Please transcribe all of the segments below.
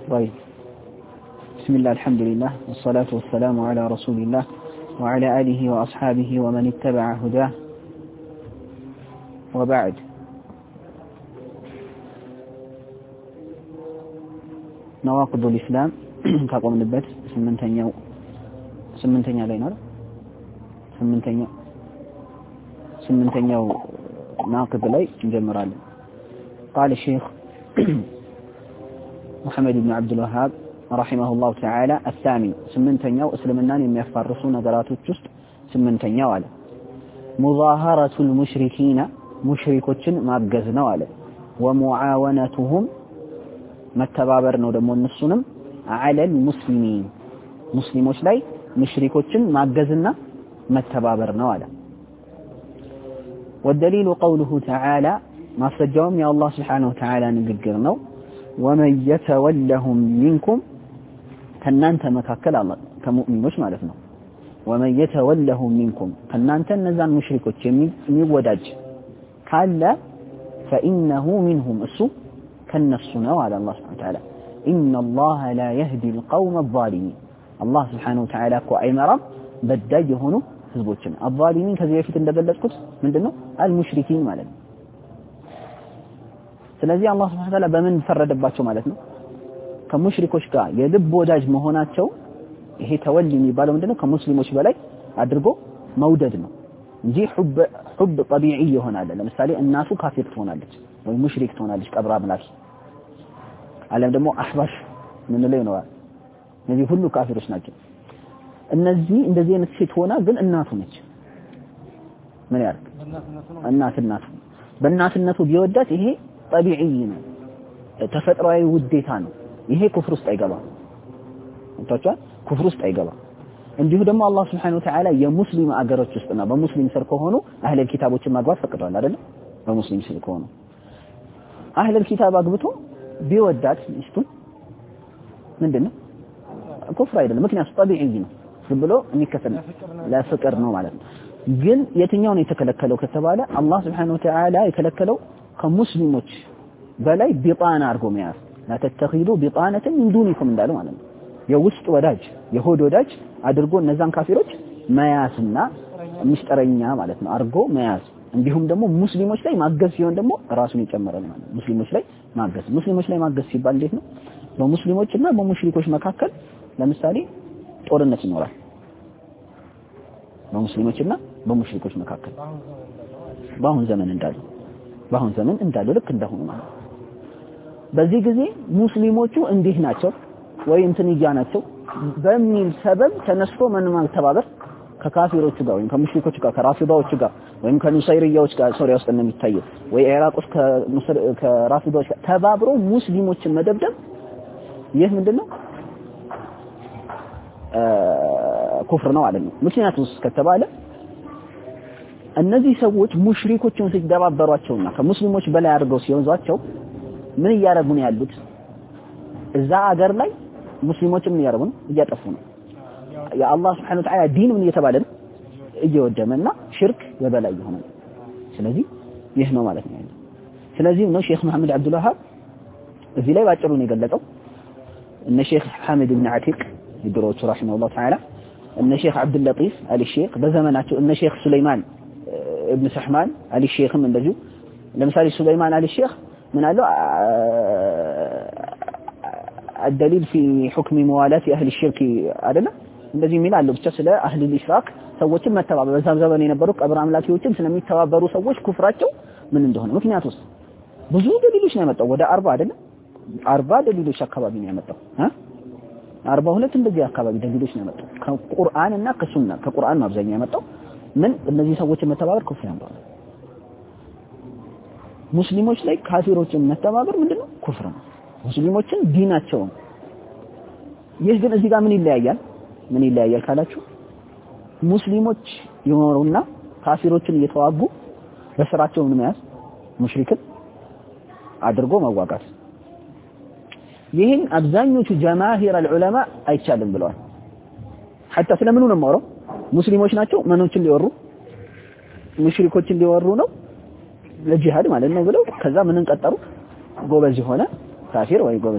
طيب بسم الله الحمد لله والصلاة والسلام على رسول الله وعلى آله وأصحابه ومن اتبع هداه وبعد نواقض الإسلام كقوم نبت سمنتنيا لينا سمنتنيا ناقض لي نجمرال. قال الشيخ محمد بن عبد الوهاب رحمه الله تعالى الثامن سمنتنيا اسلمنا يميفرسوا نغراتوچ ውስጥ ስምንተኛው አለ مظاهرة المشركين ሙሽሪኮችን ማገዝ ነው አለ ومعاونتهم መተባበር ነው ደግሞ እነሱንም على المسلمين ሙስሊሞች ላይ ሙሽሪኮችን ማገዝና መተባበር ነው አለ والدليل قوله تعالى ማስረጃውም የአላህ Subhanahu Wa Ta'ala ንግግር ነው ومن يتولهم منكم ከናንተ መካከል አላህ ከሙእሚኖች ማለት ነው ومن يتولهم منكم ከናንተ እነዛን ሙሽሪኮች የሚወዳጅ ካለ فإنه منهم እሱ ከነሱ ነው አለ አላህ Subhanahu Wa Ta'ala إن الله لا يهدي القوم الظالمين الله Subhanahu Wa Ta'ala እኮ አይመራም በዳይ የሆኑ ህዝቦችን الظالمين ከዚህ በፊት እንደገለጽኩት ምንድነው አልሙሽሪኪን ማለት ነው ስለዚህ አላህ Subhanahu Wa Ta'ala በምን ፈረደባቸው ማለት ነው ከሙሽሪኮች ጋር የልብ ወዳጅ መሆናቸው ይሄ ተወሊ የሚባለው ምንድነው ከሙስሊሞች በላይ አድርጎ መውደድ ነው እንጂ حب طبيعي ይሆናል ለምሳሌ እናቱ ካፊር ትሆናለች ወይ ሙሽሪክ ትሆናለች ቀብር አምላኪ አለም ደግሞ አህባሽ ምን ላይ ነው እነዚህ ሁሉ ካፊሮች ናቸው እነዚህ እንደዚህ አይነት ሴት ሆና ግን እናቱ ነች ምን ያርግ እናቱ በእናትነቱ ቢወዳት ይሄ طبيعي ነው ተፈጥሯዊ ውዴታ ነው ይሄ ኩፍር ውስጥ አይገባም እንታውቃ ኩፍር ውስጥ አይገባም እንዲሁ ደግሞ አላህ Subhanahu Wa Ta'ala የሙስሊም አገሮች ውስጥና በሙስሊም ስር ከሆኑ አህለ ኪታቦችን ማግባት ፈቅዷል አይደል በሙስሊም ስር ከሆኑ አህለ ኪታብ አግብቶ ቢወዳት ሚስቱን ምንድነው ኩፍር አይደለም ምክንያቱም طبيعي ነው ዝም ብሎ የሚከተል ለፍቅር ነው ማለት ነው ግን የትኛው ነው የተከለከለው ከተባለ አላህ Subhanahu Wa Ta'ala የከለከለው ከሙስሊሞች በላይ ቢጣና አርጎ መያዝ ለተተኺዱ ቢጣነተ من دونكم እንዳለው ማለት ነው የውስጥ ወዳጅ የሆድ ወዳጅ አድርጎ እነዛን ካፊሮች መያዝና ምስጥረኛ ማለት ነው አርጎ መያዝ እንዲሁም ደግሞ ሙስሊሞች ላይ ማገዝ ሲሆን ደግሞ ራሱን ይጨምራል ማለት ነው ሙስሊሞች ላይ ማገዝ ሲባል እንዴት ነው በሙስሊሞችና በሙሽሪኮች መካከል ለምሳሌ ጦርነት ይኖራል በሙስሊሞችና በሙሽሪኮች መካከል በአሁን ዘመን እንዳለው ልክ እንደሆነ ማለት በዚህ ጊዜ ሙስሊሞቹ እንዲህ ናቸው ወይ እንትን ይያናቸው በሚል ሰበብ ተነስቶ ማንም ማልተባበር ከካፊሮቹ ጋር ወይም ከሙሽሪኮቹ ጋር ከራፊዳዎቹ ጋር ወይም ከኑሳይሪያዎች ጋር ሶሪያ ውስጥ እንደሚታየው ወይ ኢራቅ ውስጥ ከራፊዳዎች ጋር ተባብሮ ሙስሊሞችን መደብደብ ይህ ምንድነው ኩፍር ነው አይደል ምክንያቱም ከተባለ እነዚህ ሰዎች ሙሽሪኮችን ሲደባበሯቸውና ከሙስሊሞች በላይ አድርገው ሲወዟቸው ምን ያያረጉ ነው ያሉት እዛ አገር ላይ ሙስሊሞችን ምን ያያረጉ እያጠፉ ነው የአላህ Subhanahu Wa Ta'ala ዲን ምን እየተባለ እየወደመና ሽርክ የበላይ ሆነ ስለዚህ ይህ ነው ማለት ነው ስለዚህ ነው ሼክ መሐመድ አብዱል ወሃብ እዚህ ላይ ባጭሩ ነው የገለጸው እነ ሼክ ሐሚድ ኢብኑ አቲቅ ይድሮቹ ረሂመሁላህ ተዓላ እነ ሼክ አብዱል ለጢፍ አሊ ሼክ በዘመናቸው እነ ሼክ ሱለይማን ابن سحمان علي الشيخ من دجو لمثال سليمان علي الشيخ من قال له الدليل في حكم موالاه اهل الشرك አይደለም እንደዚህ ምን አለው ብቻ ስለ አህል الاشراك ሰዎችን መተባበር በዛም ዘመን የነበሩ ቀብር አምላኪዎችን ስለሚተባበሩ ሰዎች ኩፍራቸው ምን እንደሆነ ምክንያቱስ ብዙ ደሊሎች ነው ያመጣው ወደ 40 አይደለም 40 ደሊሎች አካባቢ ነው ያመጣው 42 እንደዚህ አካባቢ ደሊሎች ነው ያመጣው ከቁርአንና ከሱና ከቁርአን አብዛኛው ያመጣው ምን እነዚህ ሰዎች መተባበር ኩፍር ነው ሙስሊሞች ላይ ካፊሮችን መተባበር ምንድነው ኩፍር ነው ሙስሊሞችን ዲናቸው ይህ ግን እዚህ ጋር ምን ይለያያል ካላችሁ ሙስሊሞች ይኖሩና ካፊሮችን እየተዋጉ በስራቸው ምን ያዝ ሙሽሪክን አድርጎ መዋጋት ይህን አብዛኞቹ ጀማሂር العلماء አይቻልም ብለዋል حتى ስለምኑ ነው ማውራው ሙስሊሞች ናቸው ማኖችን ሊወሩ ሙሽሪኮችን ሊወሩ ነው ለጂሃድ ማለት ነው ብለው ከዛ ምንን ቀጠሩ ጎበዝ ሆነ ካፊር ወይ ጎበዝ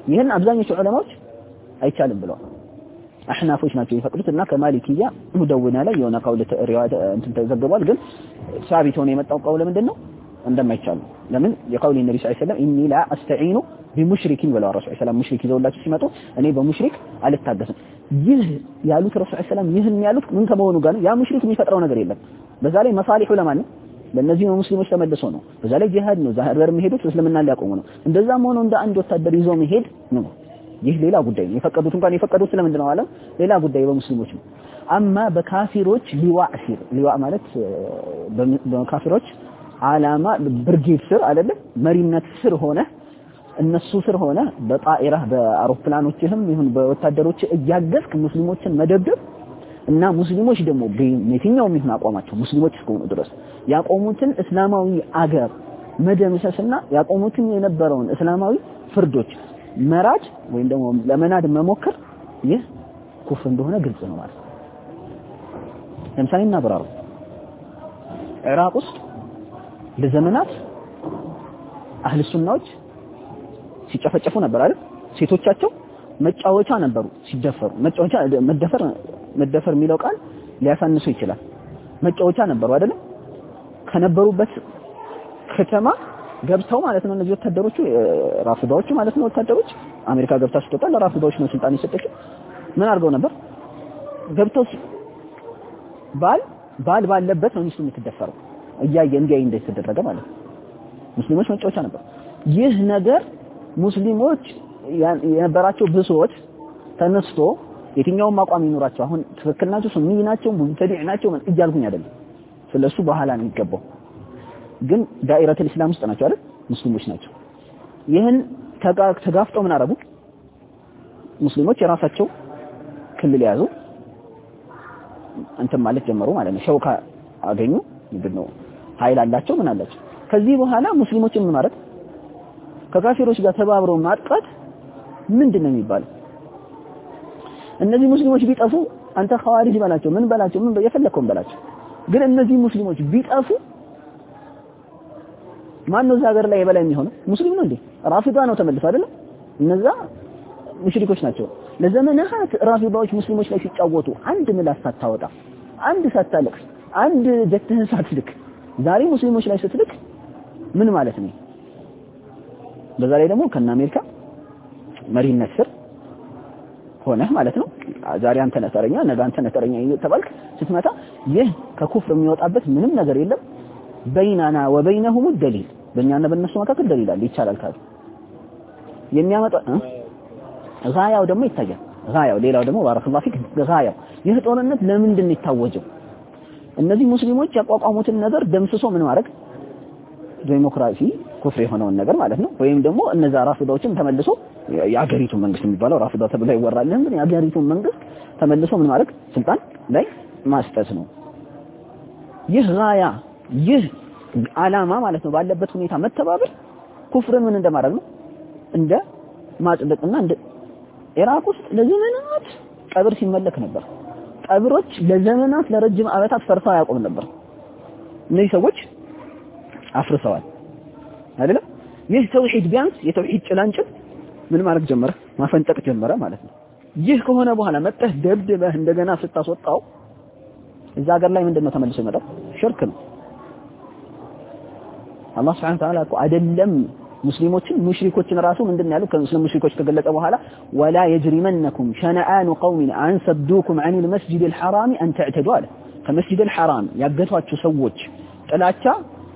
ይሄን አብዛኞቹ ዑለማዎች አይቻልም ብለዋል። አህናፎች ናቸው የፈቀዱትና ከማሊኪያ ሙደውና ላይ የሆነ ቀውል ሪዋያት እንትን ተዘግቧል። ግን ሳቢት ሆነ የመጣው ቀውል ምንድነው እንደማይቻል ለምን የቀውል ነብዩ ሰለላሁ ዐለይሂ ወሰለም ኢኒ ላ አስተዒኑ ቢሙሽሪኪን ብለዋል። ረሱል ሰለላሁ ሙሽሪክ ይዘውላችሁ ሲመጡ እኔ በሙሽሪክ አልታገስም ይህ ያሉት ረሱል ሰለላሁ ይህን ያሉት ምን ከመሆኑ ጋር ያ ሙሽሪክ የሚፈጥረው ነገር የለም። በዛ ላይ መሳሊሁ ለማን ለነዚህ ሙስሊሞች ተመልሶ ነው። በዛ ላይ ጂሃድ ነው ዛህር የሚሄዱት እስልምና ሊያቆሙ ነው። እንደዛም ሆኖ እንደ አንድ ወታደር ይዞ መሄድ ነው። ይህ ሌላ ጉዳይ ነው። የፈቀዱት እንኳን የፈቀዱት ስለምንድን ነው አለም ሌላ ጉዳይ በሙስሊሞች ነው። አማ በካፊሮች ሊዋ ማለት በካፊሮች አላማ ብርጌድ ስር አይደለም መሪነት ስር ሆነ እነሱ ስር ሆነ በጣኢራ በአውሮፕላኖችም ይሁን በወታደሮች እያገዝክ ሙስሊሞችን መደብደብ እና ሙስሊሞች ደግሞ በየትኛውም ይሁን አቋማቸው ሙስሊሞች እስከሆኑ ድረስ ያቆሙትን እስላማዊ አገር መደምሰስና ያቆሙትን የነበረውን እስላማዊ ፍርዶች መራድ ወይም ደግሞ ለመናድ መሞከር ይህ ኩፍር እንደሆነ ግልጽ ነው ማለት ነው። ለምሳሌ እናብራሩ ኢራቅ ውስጥ ለዘመናት አህለ ሱናዎች ሲጨፈጨፉ ነበር አይደል? ሴቶቻቸው መጫወቻ ነበሩ ሲደፈሩ። መጫወቻ መደፈር የሚለው ቃል ሊያሳንሱ ይችላል። መጫወቻ ነበሩ አይደል? ከነበሩበት ከተማ ገብተው ማለት ነው እነዚህ ወታደሮቹ ራፊዳዎቹ ማለት ነው ወታደሮች አሜሪካ ገብታ ስትወጣ ለራፊዳዎች ነው ስልጣን የሰጠችው። ምን አድርገው ነበር? ገብተው ባል ባለበት ነው ሚስቱ የምትደፈረው እያየ እንደተደረገ ማለት ነው። ሙስሊሞች መጫወቻ ነበር። ይህ ነገር ሙስሊሞች የነበራቸው ብሶት ተነስቶ የትኛውም አቋም ይኖራቸው አሁን ትክክል ናቸው ሱኒ ናቸው ሙብተዲዕ ናቸው ምን እያልኩኝ አይደለም። ስለሱ በኋላ ነው የሚገባው። ግን ዳኢረቱል እስላም ውስጥ ናቸው አይደል? ሙስሊሞች ናቸው። ይህን ተጋፍጠው ምን አረጉ? ሙስሊሞች የራሳቸው ክልል ያዙ እንትን ማለት ጀመሩ ማለት ነው። ሸውካ አገኙ ምንድነው ኃይል አላቸው ምን አላቸው። ከዚህ በኋላ ሙስሊሞችን ምን ማለት ከካፊሮች ጋር ተባብረው ማጥቃት ምንድነው የሚባለው? እነዚህ ሙስሊሞች ቢጠፉ አንተ ኸዋሪጅ ባላቸው ምን ባላቸው ምን የፈለከውን ባላቸው ግን እነዚህ ሙስሊሞች ቢጠፉ ማን ነው ዛገር ላይ የበላይ የሚሆነው? ሙስሊም ነው እንዴ? ራፊዳ ነው ተመልሶ አይደለም? እነዛ ሙሽሪኮች ናቸው። ለዘመናት ራፊዳዎች ሙስሊሞች ላይ ሲጫወቱ አንድ ምላስ ሳታወጣ አንድ ሳታለቅስ አንድ ጀትህን ሳትልክ ዛሬ ሙስሊሞች ላይ ስትልክ ምን ማለት ነው? በዛ ላይ ደግሞ ከነ አሜሪካ መሪነት ስር ሆነህ ማለት ነው። ዛሬ አንተ ነተረኛ ነገ አንተ ነተረኛ ተባልክ ስትመጣ ይህ ከኩፍር የሚወጣበት ምንም ነገር የለም። በይናና ወበይነሁም ደሊል በእኛና በእነሱ መካከል ደሊል አለ ይቻላል ካሉ የሚያመጣ ጋያው ደግሞ ይታያል። ጋያው ሌላው ደግሞ ባረከላሁ ፊክ ጋያው ይህ ጦርነት ለምንድን ነው የታወጀው? እነዚህ ሙስሊሞች ያቋቋሙትን ነገር ደምስሶ ምን ማድረግ ዲሞክራሲ ኩፍር የሆነውን ነገር ማለት ነው። ወይም ደግሞ እነዛ ራፊዳዎችን ተመልሶ የአገሪቱ መንግስት የሚባለው ራፊዳ ተብሎ ይወራል። ግን የአገሪቱ መንግስት ተመልሶ ምን ማድረግ ስልጣን ላይ ማስጠት ነው። ይህ ጋያ ይህ አላማ ማለት ነው ባለበት ሁኔታ መተባበር ኩፍርን ምን እንደማድረግ ነው እንደ ማጽደቅና እንደ ኢራቅ ውስጥ ለዘመናት ቀብር ሲመለክ ነበር። ቀብሮች ለዘመናት ለረጅም ዓመታት ፈርሰው አያውቁም ነበር። እነዚህ ሰዎች አፍርሰዋል አይደለም? ይህ ተውሂድ ቢያንስ የተውሂድ ጭላንጭል ምን ማድረግ ጀመረ? ማፈንጠቅ ጀመረ ማለት ነው። ይህ ከሆነ በኋላ መጥተህ ደብድበህ እንደገና ስታስወጣው እዛ ሀገር ላይ ምንድነው ተመልሶ ይመጣው? ሽርክ ነው። አላህ Subhanahu Wa Ta'ala እኮ አይደለም ሙስሊሞችን ሙሽሪኮችን ራሱ ምንድነው ያለው? ከሙስሊም ሙሽሪኮች ከገለጸ በኋላ ወላ يجرمنكم شنآن قوم عن صدوكم عن المسجد الحرام أن تعتدوا على ከመስጂድ الحرام ያገቷችሁ ሰዎች ጥላቻ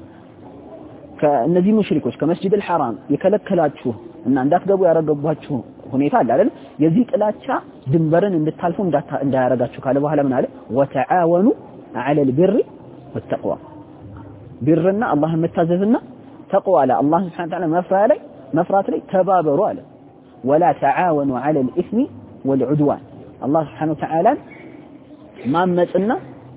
ከነዚህ ሙሽሪኮች ከመስጂድ الحرام የከለከላችሁ እና እንዳትገቡ ያረጋጓችሁ ሁኔታ አለ አይደል? የዚህ ጥላቻ ድንበርን እንድታልፉ እንዳያረጋችሁ ካለ በኋላ ምን አለ? وتعاونوا على البر والتقوى ቢርና አላህን መታዘዝና ተቅዋ አለ አላህ Subhanahu Wa Ta'ala መፍራት ላይ ተባበሩ አለ። ولا تعاونوا على الاثم والعدوان አላህ Subhanahu Wa Ta'ala ማመጽና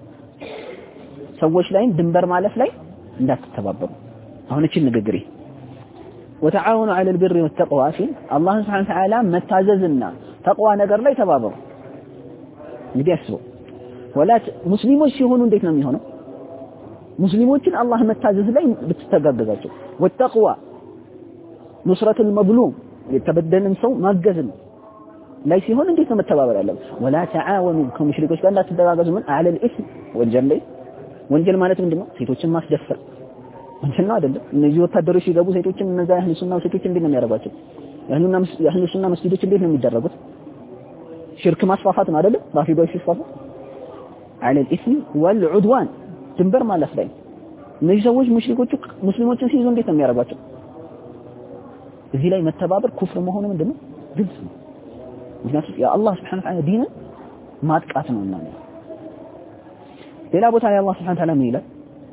ሰዎች ላይ ድንበር ማለፍ ላይ እንዳትተባበሩ። አሁን እቺ ንግግሬ وتعاونوا على البر والتقوى ሲል አላህ Subhanahu Wa Ta'ala መታዘዝና ተቅዋ ነገር ላይ ተባበሩ። እንግዲህ አስቡ ወላ ሙስሊሞች ሲሆኑ እንዴት ነው የሚሆነው? ሙስሊሞችን አላህ መታዘዝ ላይ ብትተጋገዛቸው ወተቅዋ ኑስረቱል መዝሉም የተበደለን ሰው ማገዝ ነው ላይ ሲሆን እንዴት ነው መተባበር ያለበት ወላ ተዓወኑ ከሙሽሪኮች ጋር እንዳትደጋገዙ ምን አለል ኢስም ወንጀል ላይ ወንጀል ማለት ምንድነው ሴቶችን ማስደፈር ወንጀል ነው አይደለም እነዚህ ወታደሮች ሲገቡ ሴቶችን እነዛ ያህል ሱና ሴቶች እንዴት ነው የሚያደርጓቸው ያህል ሱና መስጊዶች እንዴት ነው የሚደረጉት ሽርክ ማስፋፋት ነው አይደለም ራፊዶች ሲፋፋ አለል ኢስም ወልዑድዋን ድንበር ማለት ላይ እነዚህ ሰዎች ሙሽሪኮቹ ሙስሊሞችን ሲይዙ እንዴት ነው የሚያደርጓቸው እዚህ ላይ መተባበር ኩፍር መሆኑ ምንድነው ግልጽ ነው ምክንያቱም የአላህ Subhanahu Wa Ta'ala ዲን ማጥቃት ነውና ሌላ ቦታ ላይ አላህ Subhanahu Wa Ta'ala ይላል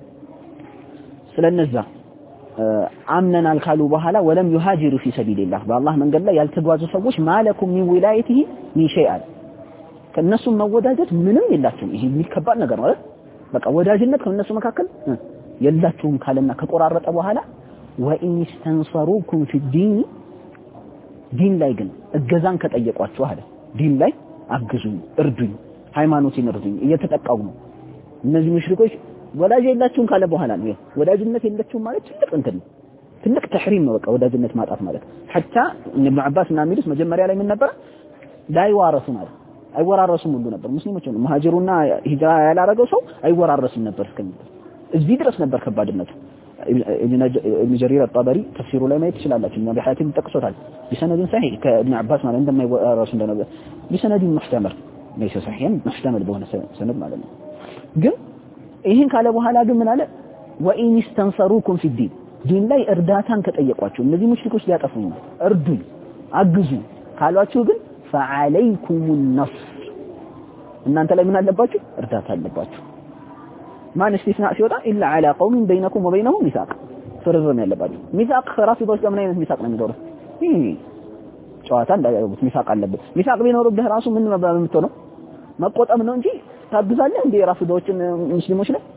ስለነዛ አምነናል ካሉ በኋላ ወለም ይሃጅሩ في سبيل الله በአላህ መንገድ ላይ ያልተጓዙ ሰዎች ማለኩም من ولايته من شيء ከነሱ መወዳጀት ምንም የላችሁም ይሄ የሚከባድ ነገር ማለት በቃ ወዳጅነት ከነሱ መካከል የላችሁም ካለና ከቆራረጠ በኋላ وإن استنصروكم في الدين ዲን ላይ ግን እገዛን ከጠየቋችሁ አለ ዲን ላይ አግዙኝ እርዱኝ ሃይማኖቴን እርዱኝ እየተጠቃው ነው እነዚህ ሙሽሪኮች ወዳጅ የላችሁም ካለ በኋላ ነው ወዳጅነት የላችሁም ማለት ትልቅ ተሕሪም ነው በቃ ወዳጅነት ማጣት ማለት حتى ابن عباس እና ሚሉስ መጀመሪያ ላይ ምን ነበር ላይ ዋረሱ ማለት አይወራረሱም ሁሉ ነበር ሙስሊሞች ነው መሃጅሩና ሂጅራ ያላረገው ሰው አይወራረስም ነበር እስከሚል እዚህ ድረስ ነበር ከባድነቱ ابن جرير الطبري تفسيره لا ما يتشلالاችሁ እና በሐቲም ተጠቅሶታል بسند صحيح كابن عباس ማለት እንደማይወራረሱ እንደነበር بسند محتمل ليس صحيحا محتمل በሆነ ሰነድ ማለት ነው ግን ይሄን ካለ በኋላ ግን ምን አለ وإن استنصروكم في الدين ዲን ላይ እርዳታን ከጠየቋችሁ እነዚህ ሙሽሪኮች ሊያጠፉኝ እርዱኝ አግዙ ካሏችሁ ግን فعليكم النصر እናንተ ላይ ምን አለባችሁ እርዳታ አለባችሁ ማን استثناء ሲወጣ إلا على قوم بينكم وبينهم ميثاق ፍርርም ያለባችሁ ሚሳቅ ራፊዶች ጋር ምን አይነት ሚሳቅ ነው የሚኖረው ጨዋታ እንዳያደርጉት ሚሳቅ አለበት ሚሳቅ ቢኖርብህ ራሱ ምን መባል የምትሆነው መቆጠም ነው እንጂ ታግዛለህ እንዴ ራፊዶችን ሙስሊሞች ላይ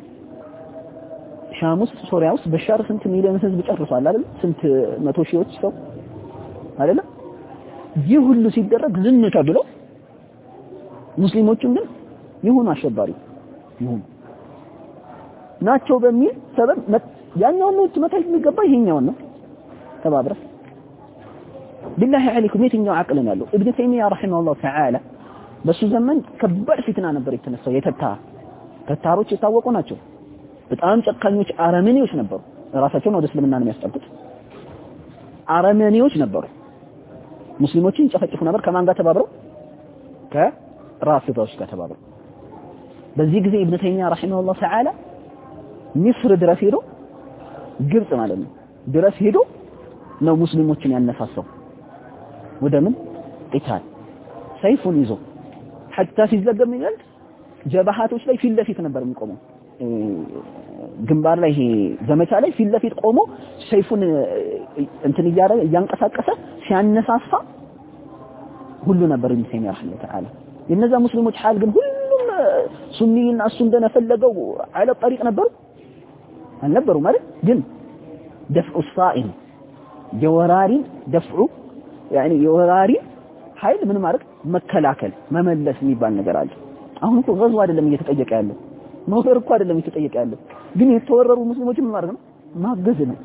ሻም ውስጥ ሶሪያ ውስጥ በሻር ስንት ሚሊዮን ህዝብ ጨርሷል አይደል ስንት መቶ ሺዎች ሰው አይደል ይህ ሁሉ ሲደረግ ዝም ተብሎ ሙስሊሞችን ግን ይሁን አሸባሪ ይሁን ናቸው በሚል ሰበብ ያኛውን ነው መታየት የሚገባ ይሄኛውን ነው ተባብረ بالله عليكم የትኛው አቅል ነው ያለው ابن تيميه رحمه الله تعالى በሱ ዘመን ከባድ ፊትና ነበር የተነሳው ተታሮች የታወቁ ናቸው በጣም ጨካኞች አረመኔዎች ነበሩ ራሳቸውን ወደ እስልምና ነው የሚያስጠጉት አረመኔዎች ነበሩ ሙስሊሞችን ጨፈጭፉ ነበር ከማን ጋር ተባብረው ከራፊዶች ጋር ተባብረው በዚህ ጊዜ ابن تيميه رحمه الله تعالى ሚስር ድረስ ሄዶ ግብጽ ማለት ነው ድረስ ሄዶ ነው ሙስሊሞችን ያነሳሳው ወደ ምን ቂታል ሰይፉን ይዞ حتى ሲዘገም ይላል ጀባሃቶች ላይ ፊት ለፊት ነበር የሚቆመው ግንባር ላይ ዘመቻ ላይ ፊት ለፊት ቆሞ ሰይፉን እንትን እያንቀሳቀሰ ሲያነሳሳ ሁሉ ነበር የሚሰማ ረህመቱ ተዓላ የነዛ ሙስሊሞች ሐል ግን ሁሉም ሱኒና እሱ እንደነፈለገው على الطريق ነበሩ ማለት ግን دفع الصائم የወራሪ دفع يعني የወራሪ ኃይል ምን ማለት መከላከል መመለስ የሚባል ነገር አለ አሁን እኮ ገዝው አይደለም እየተጠየቀ ያለው መወር እኮ አይደለም እየተጠየቀ ያለው ግን የተወረሩ ሙስሊሞችን ምን ማድረግ ነው ማገዝ ነው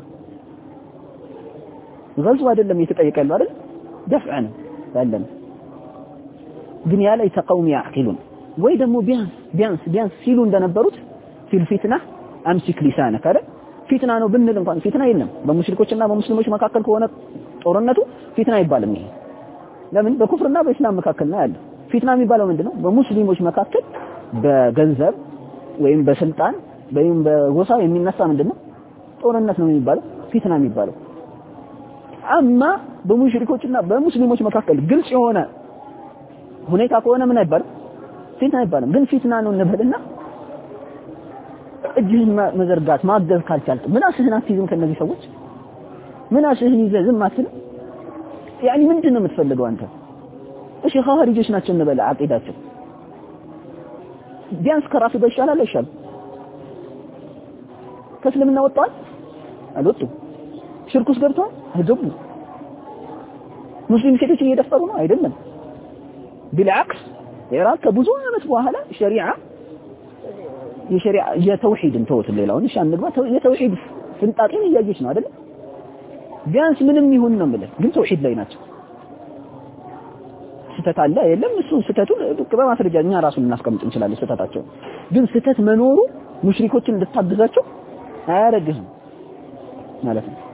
ገዝው አይደለም እየተጠየቀ ያለው አይደል دفع ነው ያለን ግን ያ ላይ ተቀውም ያዕቂሉን ወይ ደግሞ ቢያንስ ሲሉ እንደነበሩት ፊል ፊትና አምሲክ ሊሳነክ አይደል ፊትና ነው ብንል እንኳን ፊትና የለም በሙሽሪኮችና በሙስሊሞች መካከል ከሆነ ጦርነቱ ፊትና ይባላል ይሄ ለምን በኩፍርና በእስላም መካከል ነው ያለው ፊትና የሚባለው ምንድነው በሙስሊሞች መካከል በገንዘብ ወይም በስልጣን ወይም በጎሳ የሚነሳ ምንድነው ጦርነት ነው የሚባለው ፊትና የሚባለው አማ በሙሽሪኮችና በሙስሊሞች መካከል ግልጽ የሆነ ሁኔታ ከሆነ ምን አይባልም ፊትና አይባልም ግን ፊትና ነው እንበልና እጅህን መዘርጋት ማገዝ ካልቻልክ ምን አስህን አትይዝም ከነዚህ ሰዎች ምን አስህን ይዘህ ዝም አትልም يعني ምንድነው የምትፈልገው አንተ እሺ ኻሪጆች ናቸው እንበላ አቂዳቸው ቢያንስ ከራፊዶ ይሻላል አይሻል ከእስልምና ወጣል አልወጡ ሽርኩስ ገብተው አይገቡ ሙስሊም ሴቶች እየደፈሩ ነው አይደለም بالعكس ኢራቅ ከብዙ ዓመት በኋላ የሸሪዓ የተውሂድን ተውት ሌላውን እሺ አንግባ የተውሂድ ፍንጣቂን እያየች ነው አይደል ቢያንስ ምንም ይሁን ነው ማለት ግን ተውሂድ ላይ ናቸው ስተት አለ የለም እሱ ስተቱን በማስረጃ እኛ ራሱን እናስቀምጥ እንችላለን ስተታቸው ግን ስተት መኖሩ ሙሽሪኮችን እንድታግዛቸው አያረግህም ማለት ነው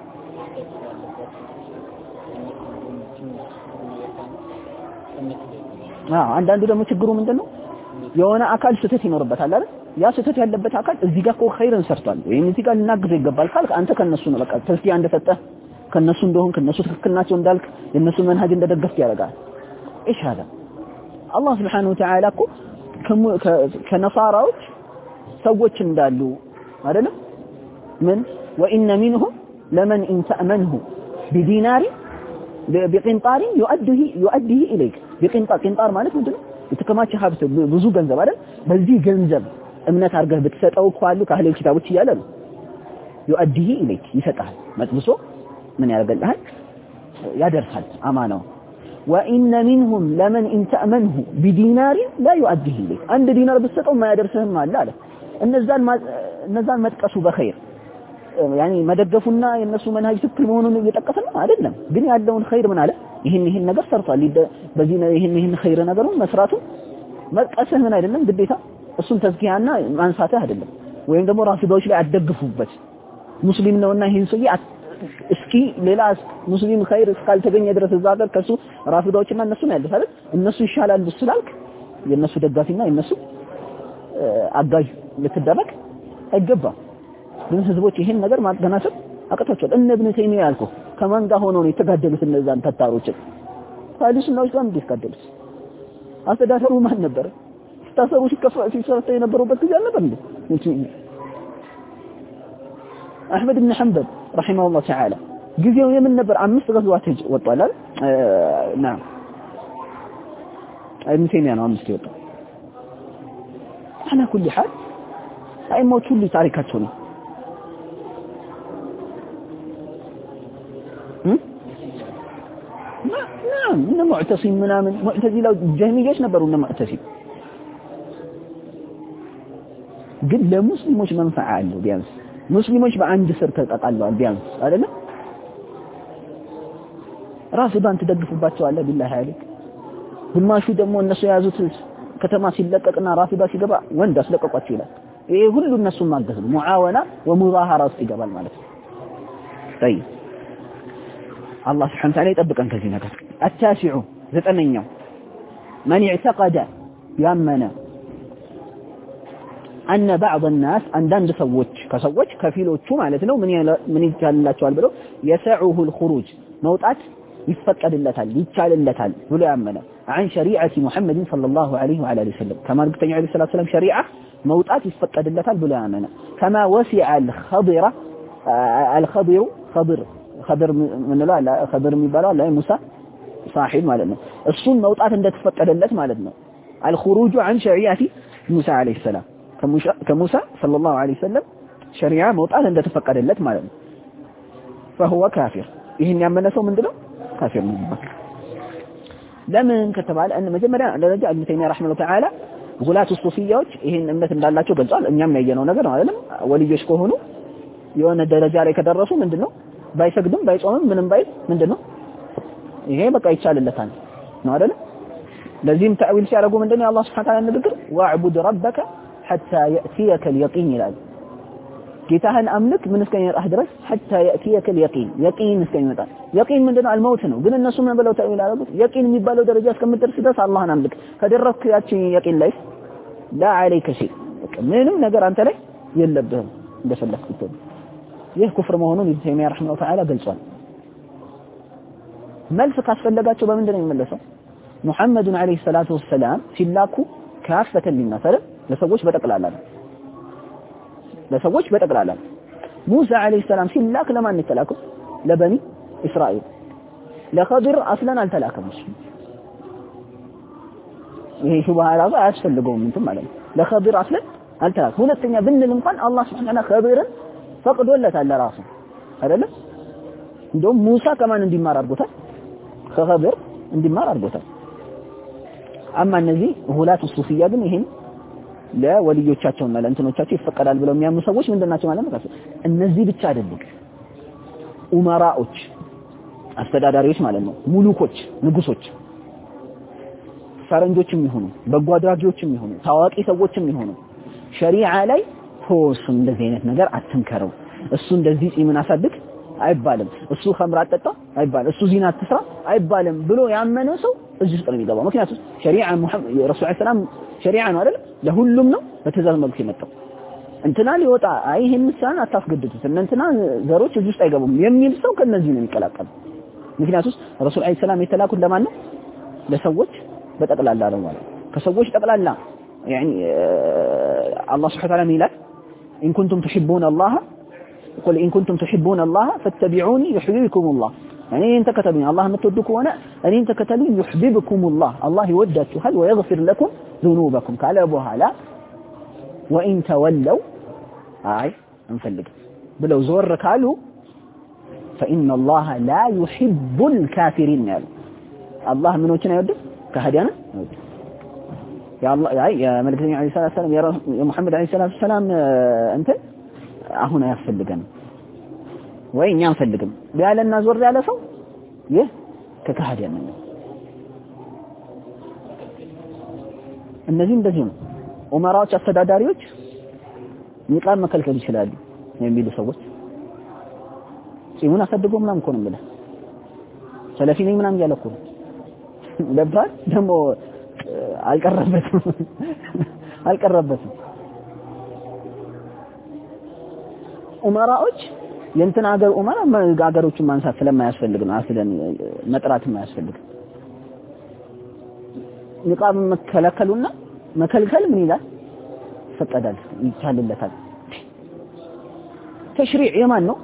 አንዳንዱ ደግሞ ችግሩ ምንድነው የሆነ አካል ስተት ይኖርበታል አይደል ያ ስተት ያለበት አካል እዚህ ጋር እኮ ኸይርን ሰርቷል ወይም እዚህ ጋር ልናግዘው ይገባል ካልክ አንተ ከነሱ ነው በቃ ተስቲያ እንደሰጠህ ከነሱ እንደሆን ከነሱ ትክክል ናቸው እንዳልክ የነሱ መንሃጅ እንደደገፍክ ያደርጋል ايش هذا الله سبحانه وتعالى እኮ ከነሳራዎች ሰዎች እንዳሉ አይደለም ምን وان منهم لمن ان تأمنه بدينار بقنطار يؤديه اليك بقنطار ማለት ምንድነው የተከማቸ ሀብት ብዙ ገንዘብ አይደል በዚህ ገንዘብ እምነት አድርገህ ብትሰጠው ቋሉ ካህሌ ኪታቦች ይያለ ነው يؤديه اليك ይሰጣል መጥብሶ ምን ያደርጋል ያደርሳል አማናው وان منهم لمن ان تأمنه بدينار لا يؤديه اليك አንድ ዲናር ብትሰጠው ማያደርስህም አለ እነዛን መጥቀሱ በኸይር يعني መደገፉና የነሱ መንሃጅ ትክክል መሆኑን እየጠቀሰ ነው አይደለም ግን ያለውን ኸይር ምን አለ ይሄን ነገር ሰርቷል በዚህ ይሄን ኸይር ነገሩን መስራቱ መጥቀስህ ምን አይደለም ግዴታ እሱን ተዝኪያና ማንሳትህ አይደለም ወይም ደግሞ ራፊዳዎች ላይ አደግፉበት ሙስሊም ነውና ይሄን ሰው እስኪ ሌላ ሙስሊም ኸይር እስካልተገኘ ድረስ እዛ ጋር ከሱ ራፊዳዎችና እነሱ ነው ያለው አይደል እነሱ ይሻላል ስላልክ የነሱ ደጋፊና የነሱ አጋዥ ልትደረግ አይገባም ግን ህዝቦች ይሄን ነገር ማገናዘብ አቀጣጫው እብነ ተይሚያ ያልኩ ከማን ጋር ሆኖ ነው የተጋደሉት እነዛን ተታሮች ታዲስናው ጋር እንዲስካደሉት አስተዳደሩ ማን ነበር ታሰሩ ሲከፋ የነበሩበት ጊዜ አልነበር እንዴ አህመድ ኢብኑ ሐንበል رحمه الله تعالى ጊዜው የምን ነበር 5 ገዝዋት ወጣል نعم ابن تيميه ነው 5 ይወጣ على كل حال አይሞት ሁሉ ታሪካቸው ነው نعم من معتصم من معتزله جهميዎች ነበሩ እና معتصم ግን ለሙስሊሞች መንፈዓ አለው ቢያንስ ሙስሊሞች በአንድ ስር ተጣጣለዋል ቢያንስ አይደለ ራፊዳን ተደግፉባቸዋል ቢላህ አለክ ግማሹ ደግሞ እነሱ ያዙት ከተማ ሲለቀቅና ራፊዳ ሲገባ ወንድ አስለቀቋቸው ይላል ይሄ ሁሉ እነሱ ማገዝ ነው ሙዓወና ወሙዛሃራ ውስጥ ይገባል ማለት ነው طيب الله سبحانه وتعالى يطبقن ከዚህ ነገር التاسع ዘጠነኛው من اعتقد يامنا أن بعض الناس عندند ሰዎች ከፊሎቹ ማለት ነው ምን ይቻላልላቸዋል ብለው يسعه الخروج መውጣት ይፈቀድለታል ይቻልለታል ብሎ ያመነ عن شريعه محمد صلى الله عليه وعلى اله وسلم كما قلتني عليه الصلاه والسلام شريعه መውጣት ይፈቀድለታል ብሎ ያመነ كما وسع خضر من لا خضر የሚባለው ላይ ሙሳ صاحب ማለት ነው እሱን መውጣት እንደተፈቀደለት ማለት ነው الخروج عن شريعه موسى عليه السلام كموسى صلى الله عليه وسلم شريعه መውጣት እንደተፈቀደለት ማለት ነው فهو كافر ይሄን ያመነ ሰው ምንድነው ካፊር ነው ለምን ከተባለ ان መጀመሪያ ደረጃ ኢብኑ ተይሚያ ረሂመሁ ተዓላ ጉላቱ ሱፊያዎች ይሄን እምነት እንዳላቸው ገልጿል እኛም ያየነው ነገር ነው አይደለም ወልዮች ከሆኑ የሆነ ደረጃ ላይ ከደረሱ ምንድነው ባይሰግድም ባይጾምም ምንም ባይ ምንድነው ይሄ በቃ ይቻልለታል ነው አይደል ለዚህም ተአዊል ሲያደርጉ ምንድነው አላህ Subhanahu Wa Ta'ala ንግግር ወአዕቡድ ረበከ حتى يأتيك اليقين ይላል ጌታህን አምልክ ምን እስከሚመጣህ ድረስ حتى يأتيك اليقين يقين እስከሚመጣ يقين ምንድነው አልሞት ነው ግን እነሱ ምን ብለው ተአዊል አደረጉት يقين የሚባለው ደረጃ እስከምትደርስ ድረስ አላህን አምልክ ከደረስክ ያቺን يقين ላይ لا عليك شيء ምንም ነገር አንተ ላይ የለብህም እንደፈለክ ብትሆን ይህ ኩፍር መሆኑን ኢብኑ ተይሚያ ረሂመሁ ተዓላ ገልጿል መልስ ካስፈለጋቸው በምንድነው የሚመለሰው ሙሐመድ አለይሂ ሰላቱ ወሰለም ሲላኩ ካፈተን ሊናስ ለሰዎች በጠቅላላ ሙሳ አለይሂ ሰላም ሲላክ ለማን ተላከ ለበኒ እስራኤል ለኸድር አስለን አልተላከም ይሄ ሹብሃ አያስፈልገውም እንትን ማለት ነው ለኸድር አስለን አልተላከም ሁለተኛ ብንል እንኳን አላህ Subhanahu ኸድርን ፈቅዶለታል ለራሱ አይደለም እንደውም ሙሳ ከማን እንዲማር አድርጎታል ከኸድር እንዲማር አድርጎታል አማ እነዚህ ሁላቱ ሱፊያ ግን ይሄን ለወልዮቻቸውና ለእንትኖቻቸው ይፈቀዳል ብለው የሚያምኑ ሰዎች ምንድናቸው ማለት ነው እነዚህ ብቻ አይደሉም ኡመራዎች አስተዳዳሪዎች ማለት ነው ሙሉኮች ንጉሶች ፈረንጆችም ይሁኑ በጎ አድራጊዎችም ይሁኑ ታዋቂ ሰዎችም ይሁኑ ሸሪዓ ላይ ፎስ እንደዚህ አይነት ነገር አትንከረው እሱ እንደዚህ ጺምን አሳድግ አይባልም እሱ ኸምር አጠጣ አይባልም እሱ ዚና አትስራ አይባልም ብሎ ያመነ ሰው እዚህ ውስጥ ነው የሚገባው ምክንያቱም ሸሪዓ ሙሐመድ ረሱል ሰላም ሸሪዓ ነው አይደል ለሁሉም ነው በትእዛዝ መልኩ የመጣው እንትና ሊወጣ አይ ይሄን ምሳን አታስገድዱት እንትና ዘሮች እዚህ ውስጥ አይገቡም የሚል ሰው ከነዚህ ነው የሚቀላቀለው ምክንያቱም ረሱል ሰላም የተላኩት ለማን ነው ለሰዎች በጠቅላላ ነው ማለት ከሰዎች ጠቅላላ يعني الله سبحانه وتعالى ميلاد إن كنتم تحبون الله قل إن كنتم تحبون الله فاتبعوني يحببكم الله يعني أنت كتبني الله متودك وأنا أن أنت كتبني يحببكم الله يودك هل ويغفر لكم ذنوبكم قال أبوها لا وإن تولوا انفلق بلو زورك قالوا فإن الله لا يحب الكافرين يعني الله من وجهنا يودك كهدينا يودك يا الله يا ملك عليه الصلاه والسلام يا محمد عليه الصلاه والسلام انت አሁን አያስፈልገንም ወይ እኛ አንፈልግም ያለና ዞር ያለ ሰው ይህ ከካህዲያን ነው እነዚህ እንደዚህ ነው ኡመራዎች አስተዳዳሪዎች ንቃም መከልከል ይችላሉ የሚሉ ሰዎች ሲሙን አሰድጎ ምናምን እኮ ነው ማለት ሰለፊ ነኝ ምናምን ያለ እኮ ለባል ደግሞ አልቀረበትም ኡመራዎች የእንትን ሀገር ኡመራ ሀገሮችን ማንሳት ስለማያስፈልግ ነው አስለን መጥራት የማያስፈልግ ንቃብ መከለከሉና መከልከል ምን ይላል ፈቀዳል ይቻልለታል ተሽሪዕ የማን ነው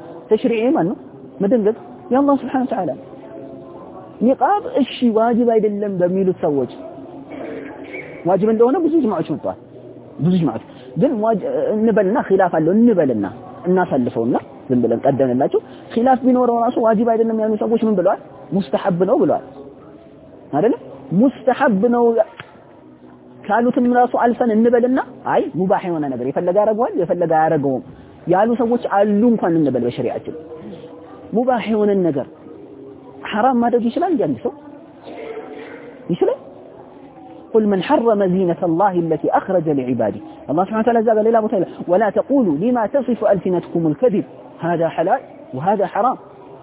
መደንገግ የአላህ Subhanahu Wa Ta'ala ንቃብ እሺ ዋጅብ አይደለም በሚሉት ሰዎች ዋጅብ እንደሆነ ብዙ ጅማዓዎች መጥቷል ብዙ ጅማዓዎች ግን እንበልና ኺላፍ አለው እንበልና እናሳልፈውና ዝም ብለን ቀደንላችሁ ኺላፍ ቢኖረው ራሱ ዋጅብ አይደለም ያሉ ሰዎች ምን ብለዋል ሙስተሐብ ነው ብለዋል አይደል ሙስተሐብ ነው ካሉትም ራሱ አልፈን እንበልና አይ ሙባህ የሆነ ነገር የፈለገ ያረጋዋል የፈለገ ያረጋውም ያሉ ሰዎች አሉ እንኳን እንበል በሸሪዓችን ሙባህ የሆነ ነገር حرام ማድረግ ይችላል እንዴ ሰው ይችላል قل من حرم زينة الله التي أخرج لعباده الله سبحانه وتعالى زاد ليلة متعلق ولا تقولوا لما تصف ألسنتكم الكذب هذا حلال وهذا حرام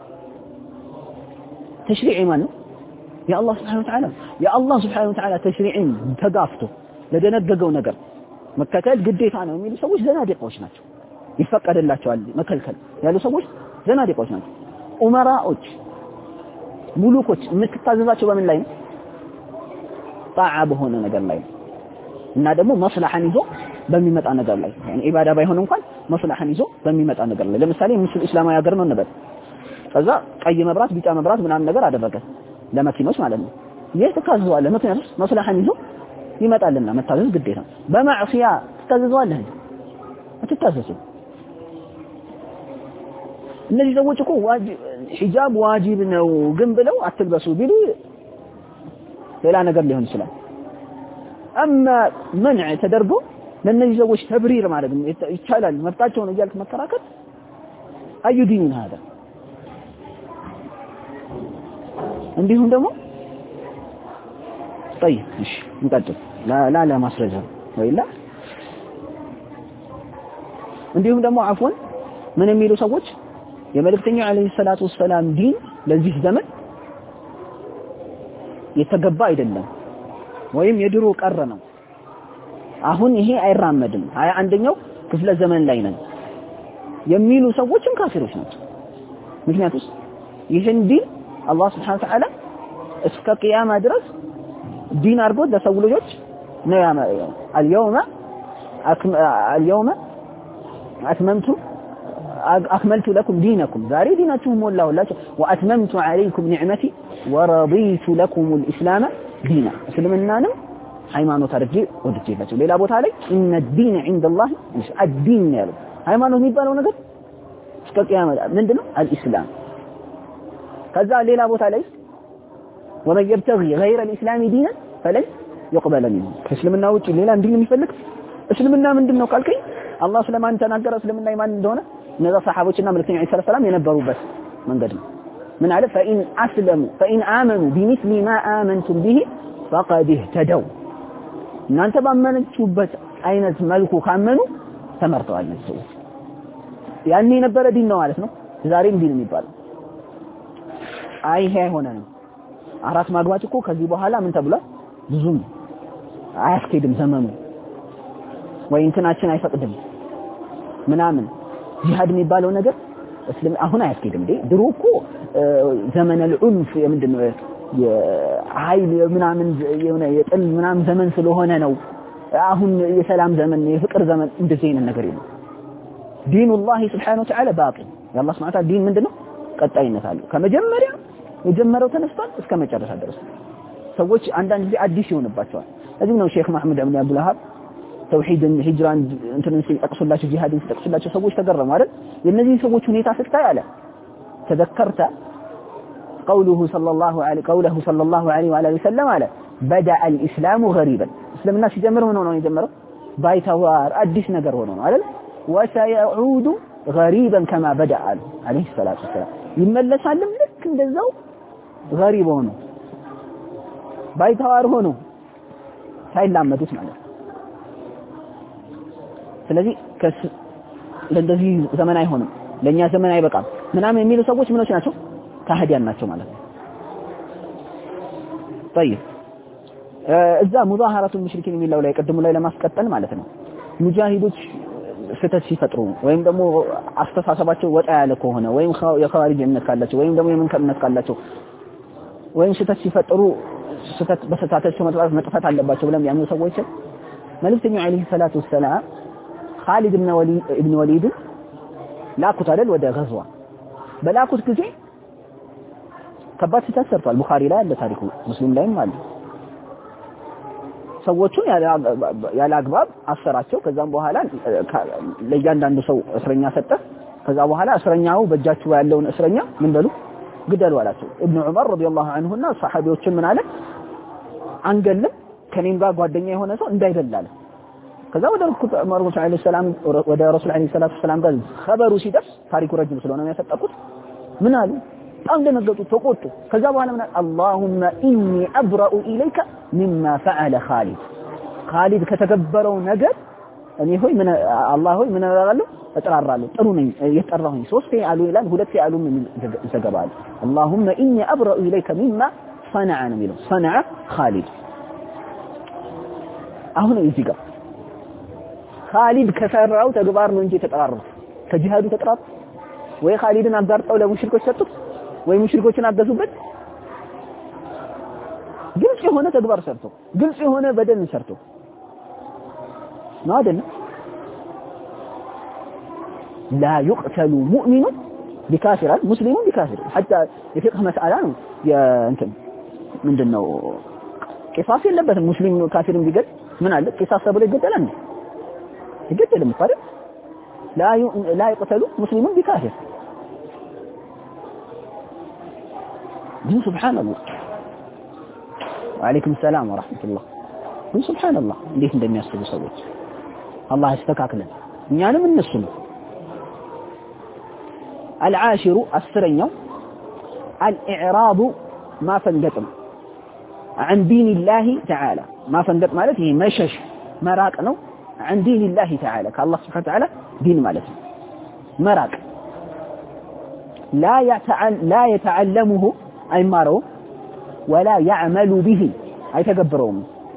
تشريع إيمان يا الله سبحانه وتعالى تشريع تقافته لدنققوا نقر مكتال قديت عنه وميلو سوش زنادق وشناتو يفقد الله تعالى مكلكل يالو سوش زنادق وشناتو أمراء ሙሉኮች የምትታዘዛቸው በምን ላይ ነው ጣዓ በሆነ ነገር ላይ እና ደግሞ መስላሐን ይዞ በሚመጣ ነገር ላይ يعني ኢባዳ ባይሆን እንኳን መስላሐን ይዞ በሚመጣ ነገር ላይ ለምሳሌ ሙስሊም እስላማዊ ሀገር ነው እንበል ከዛ ቀይ መብራት ቢጫ መብራት ምናምን ነገር አደረገ ለመኪኖች ማለት ነው ይህ ተካዝዟል ምክንያቱም መስላሐን ይዞ ይመጣልና መታዘዝ ግዴታ በማዕሲያ ተታዘዟል አትታዘዙ እነዚህ ሰዎች እኮ ሒጃብ ዋጅብ ነው ግን ብለው አትልበሱ ቢሉ ሌላ ነገር ሊሆን ይችላል اما منع ተደርጎ ለነዚህ ሰዎች ተብሪር ማለት ይቻላል መብታቸው ነው እያልክ መከራከር አዩ ዲን هذا እንዲሁም ደግሞ طيب እሺ እንቀጥል ላ ማስረጃ ወይላ እንዲሁም ደግሞ አፍወን ምን የሚሉ ሰዎች የመልእክተኛው አለይሂ ሰላቱ ወሰላም ዲን ለዚህ ዘመን የተገባ አይደለም ወይም የድሮ ቀረ ነው አሁን ይሄ አይራመድም 21ኛው ክፍለ ዘመን ላይ ነን የሚሉ ሰዎችም ካፊሮች ናቸው ምክንያቱም ይህን ዲን አላህ Subhanahu Wa Ta'ala እስከ ቂያማ ድረስ ዲን አድርጎ ለሰው ልጆች ነው ያመጣው اليوم أكملت لكم دينكم ذاري دينكم والله وأتممت عليكم نعمتي ورضيت لكم الإسلام دينا سلمنا ሃይማኖት አድርጌ ወድጄላችሁ ሌላ ቦታ ላይ ان الدين عند الله الدين ያለው ሃይማኖት የሚባለው ነገር እስከ ቂያማ ምንድነው الاسلام ከዛ ሌላ ቦታ ላይ ومن يبتغي غير الاسلام دينا فلن يقبل منه እስልምና ውጪ ሌላ እንዲን የሚፈልግ እስልምና ምንድነው ካልከኝ አላህ ስለማን ተናገረ እስልምና ኢማን እንደሆነ እነዛ ሰሃቦችና መልእክተኛው ሰለላሁ ዐለይሂ ወሰለም የነበሩበት መንገድ ነው من على فإن أسلموا فإن آمنوا بمثل ما آمنتم به فقد اهتدوا እናንተ ባመናችሁበት አይነት መልኩ ካመኑ ተመርጠዋል ነው ያኔ የነበረ ዲን ነው ማለት ነው ዛሬም ዲን የሚባለው ይሄ አይሆንም አራት ማግባት እኮ ከዚህ በኋላ ምን ተብሏል ብዙም አያስኬድም ዘመኑ ወይ እንትናችን አይፈቅድም ምናምን ጂሃድ የሚባለው ነገር እስልም አሁን አያስኬድም ድሮ እኮ ዘመን العنف ምንድነው የኃይል ምናምን የሆነ የጥል ምናምን ዘመን ስለሆነ ነው አሁን የሰላም ዘመን የፍቅር ዘመን እንደዚህ አይነት ነገር የለም ዲኑ الله سبحانه وتعالى باقي የአላህ Subhanahu Ta'ala ዲን ምንድነው ቀጣይነት አለው ከመጀመሪያ የጀመረው ተነስቷል እስከ መጨረሻ ድረስ ሰዎች አንዳንድ ጊዜ አዲስ ይሆንባቸዋል እዚህ ነው ሼክ መሐመድ ኢብኑ አብዱል ወሃብ ተውሂድን ሂጅራን እንትንን ሲጠቅሱላቸው ጂሃድን ሲጠቅሱላቸው ሰዎች ተገረሙ አይደል የነዚህ ሰዎች ሁኔታ ስታይ አለ ተذكرت قوله صلى الله عليه وعلى وسلم على بدا الاسلام غريبا اسلمنا ሲጀምር ምን ሆኖ ነው የጀመረው ባይተዋር አዲስ ነገር ሆኖ ነው አይደል وسيعود غريبا كما بدا عليه الصلاه والسلام ይመለሳልም ልክ እንደዛው غريب ሆኖ ባይተዋር ሆኖ ሳይላመዱት ማለት ስለዚህ ለእንደዚህ ዘመን አይሆንም ለኛ ዘመን አይበቃም ምናምን የሚሉ ሰዎች ምኖች ናቸው ካህዲያን ናቸው ማለት ነው طيب እዛ ሙዛሃራቱ ሙሽሪኪን የሚለው ላይ ቀድሞ ላይ ለማስቀጠል ማለት ነው ሙጃሂዶች ፍተት ሲፈጥሩ ወይም ደግሞ አስተሳሰባቸው ወጣ ያለ ከሆነ ወይም የኻሪጅ እምነት ካላቸው ወይም ደግሞ የሙንከር እምነት ካላቸው ወይም ፍተት ሲፈጥሩ ፍተት በሰታታቸው መጥፋት አለባቸው ብለን ያምኑ ሰዎች መልእክተኛው አለይሂ ሰላቱ ወሰላም خالد ابن وليد ላኩት አይደል ወደ غزوة በላኩት ጊዜ ከባድ ተሰርቷል ቡኻሪ ላይ አለ ታሪኩ ሙስሊም ላይም አለ ሰዎቹን ያለ አግባብ አሰራቸው ከዛም በኋላ ለእያንዳንዱ ሰው እስረኛ ሰጠ ከዛ በኋላ እስረኛው በእጃቸው ያለውን እስረኛ ምን በሉ ግደሉ አላቸው ኢብኑ ዑመር ረዲየላሁ ዐንሁና ሰሃቢዎችን ምን አለ አንገልም ከኔም ጋር ጓደኛ የሆነ ሰው እንዳይደላል ከዛ ወደ ረሱል አለይሂ ሰላም ወደ ረሱል አለይሂ ሰላም ጋር خبሩ ሲደርስ ታሪኩ ረጅም ስለሆነ ነው ያሰጣኩት ምን አሉ በጣም ደነገጡ ተቆጡ ከዛ በኋላ ምን اللهم اني ابرأ اليك مما فعل خالد ከተገበረው ነገር እኔ ሆይ ምን አላህ ሆይ ምን አደረጋለሁ እጠራራለሁ ጥሩ ነኝ እየጠራሁኝ ሶስቴ አሉ ይላል ሁለቴ አሉ ምን ዘገባል اللهم اني ابرأ اليك مما صنع ነው صنع خالد አሁን እዚህ ጋር خالد ከሰራው ተግባር ነው እንጂ ተጠራረው ከጂሃዱ ተጠራር ወይ خالድን አጋርጠው ለሙሽሪኮች ሰጡት ወይ ሙሽሪኮችን አገዙበት ግልጽ የሆነ ተግባር ሰርቶ ግልጽ የሆነ በደል ሰርቶ ነው አይደል لا يقتل مؤمن بكافر مسلم بكافر حتى የፍቅህ መስአላ ነው የእንትን ምንድነው ቂሳስ የለበትም ሙስሊም ካፊርን ቢገል ምን አለ ቂሳስ ተብሎ ይገደላል يقتل مفرد لا يقتل مسلم بكافر دين سبحان الله وعليكم السلام ورحمة الله دين سبحان الله ليه እንደሚያስቡ ሰዎች الله يستكاكلن እኛንም እነሱም العاشر السرኛው الإعراض ما فنقطم عن دين الله تعالى ما فنقط ማለት ይሄ መሸሽ መራቅ ነው عن دين الله تعالى كالله سبحانه وتعالى دين مالته مراك لا يتعلمه أي مارو ولا يعمل به أي تقبرهم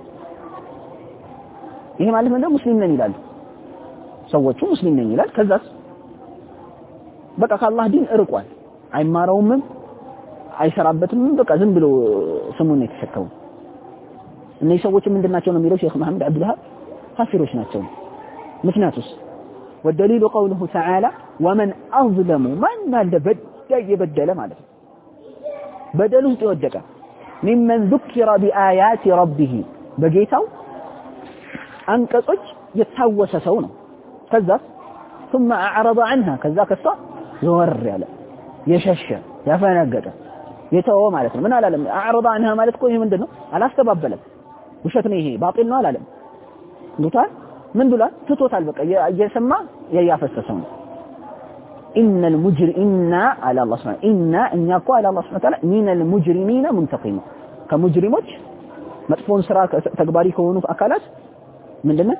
إيه مالته من مسلمين يلال سوتشو مسلمين يلال كذاس بقى كالله دين إرقوان أي ماروهم أي شرابتهم بقى زنبلو سمونه يتشكون إنه يسوتشو من دناتشو نميلو شيخ محمد عبد الوهاب ካፊሮች ናቸው ምክንያቱስ والدليل قوله تعالى ومن اظلم من يبدل ማለት ነው በደሉ ተወደቀ ممن ذكر بآيات ربه በጌታው አንቀጾች የታወሰ ሰው ነው ከዛ ثم اعرض عنها ከዛ ከሷ ዘወር ያለ የሸሸ ያፈነገጠ የተወ ማለት ነው ምን አላለም اعرض عنها ማለት እኮ ይሄ ምንድነው አላስተባበለም ውሸት ነው ይሄ ባጢል ነው አላለም ዱታ ምን ብሏል ትቶታል በቃ እየሰማ ያያፈሰሰው إن على الله سبحانه إن يقوى على الله سبحانه وتعالى من المجرمين منتقم كمجرموች መጥፎን ስራ ተግባሪ ከሆኑ አካላት ምንድነው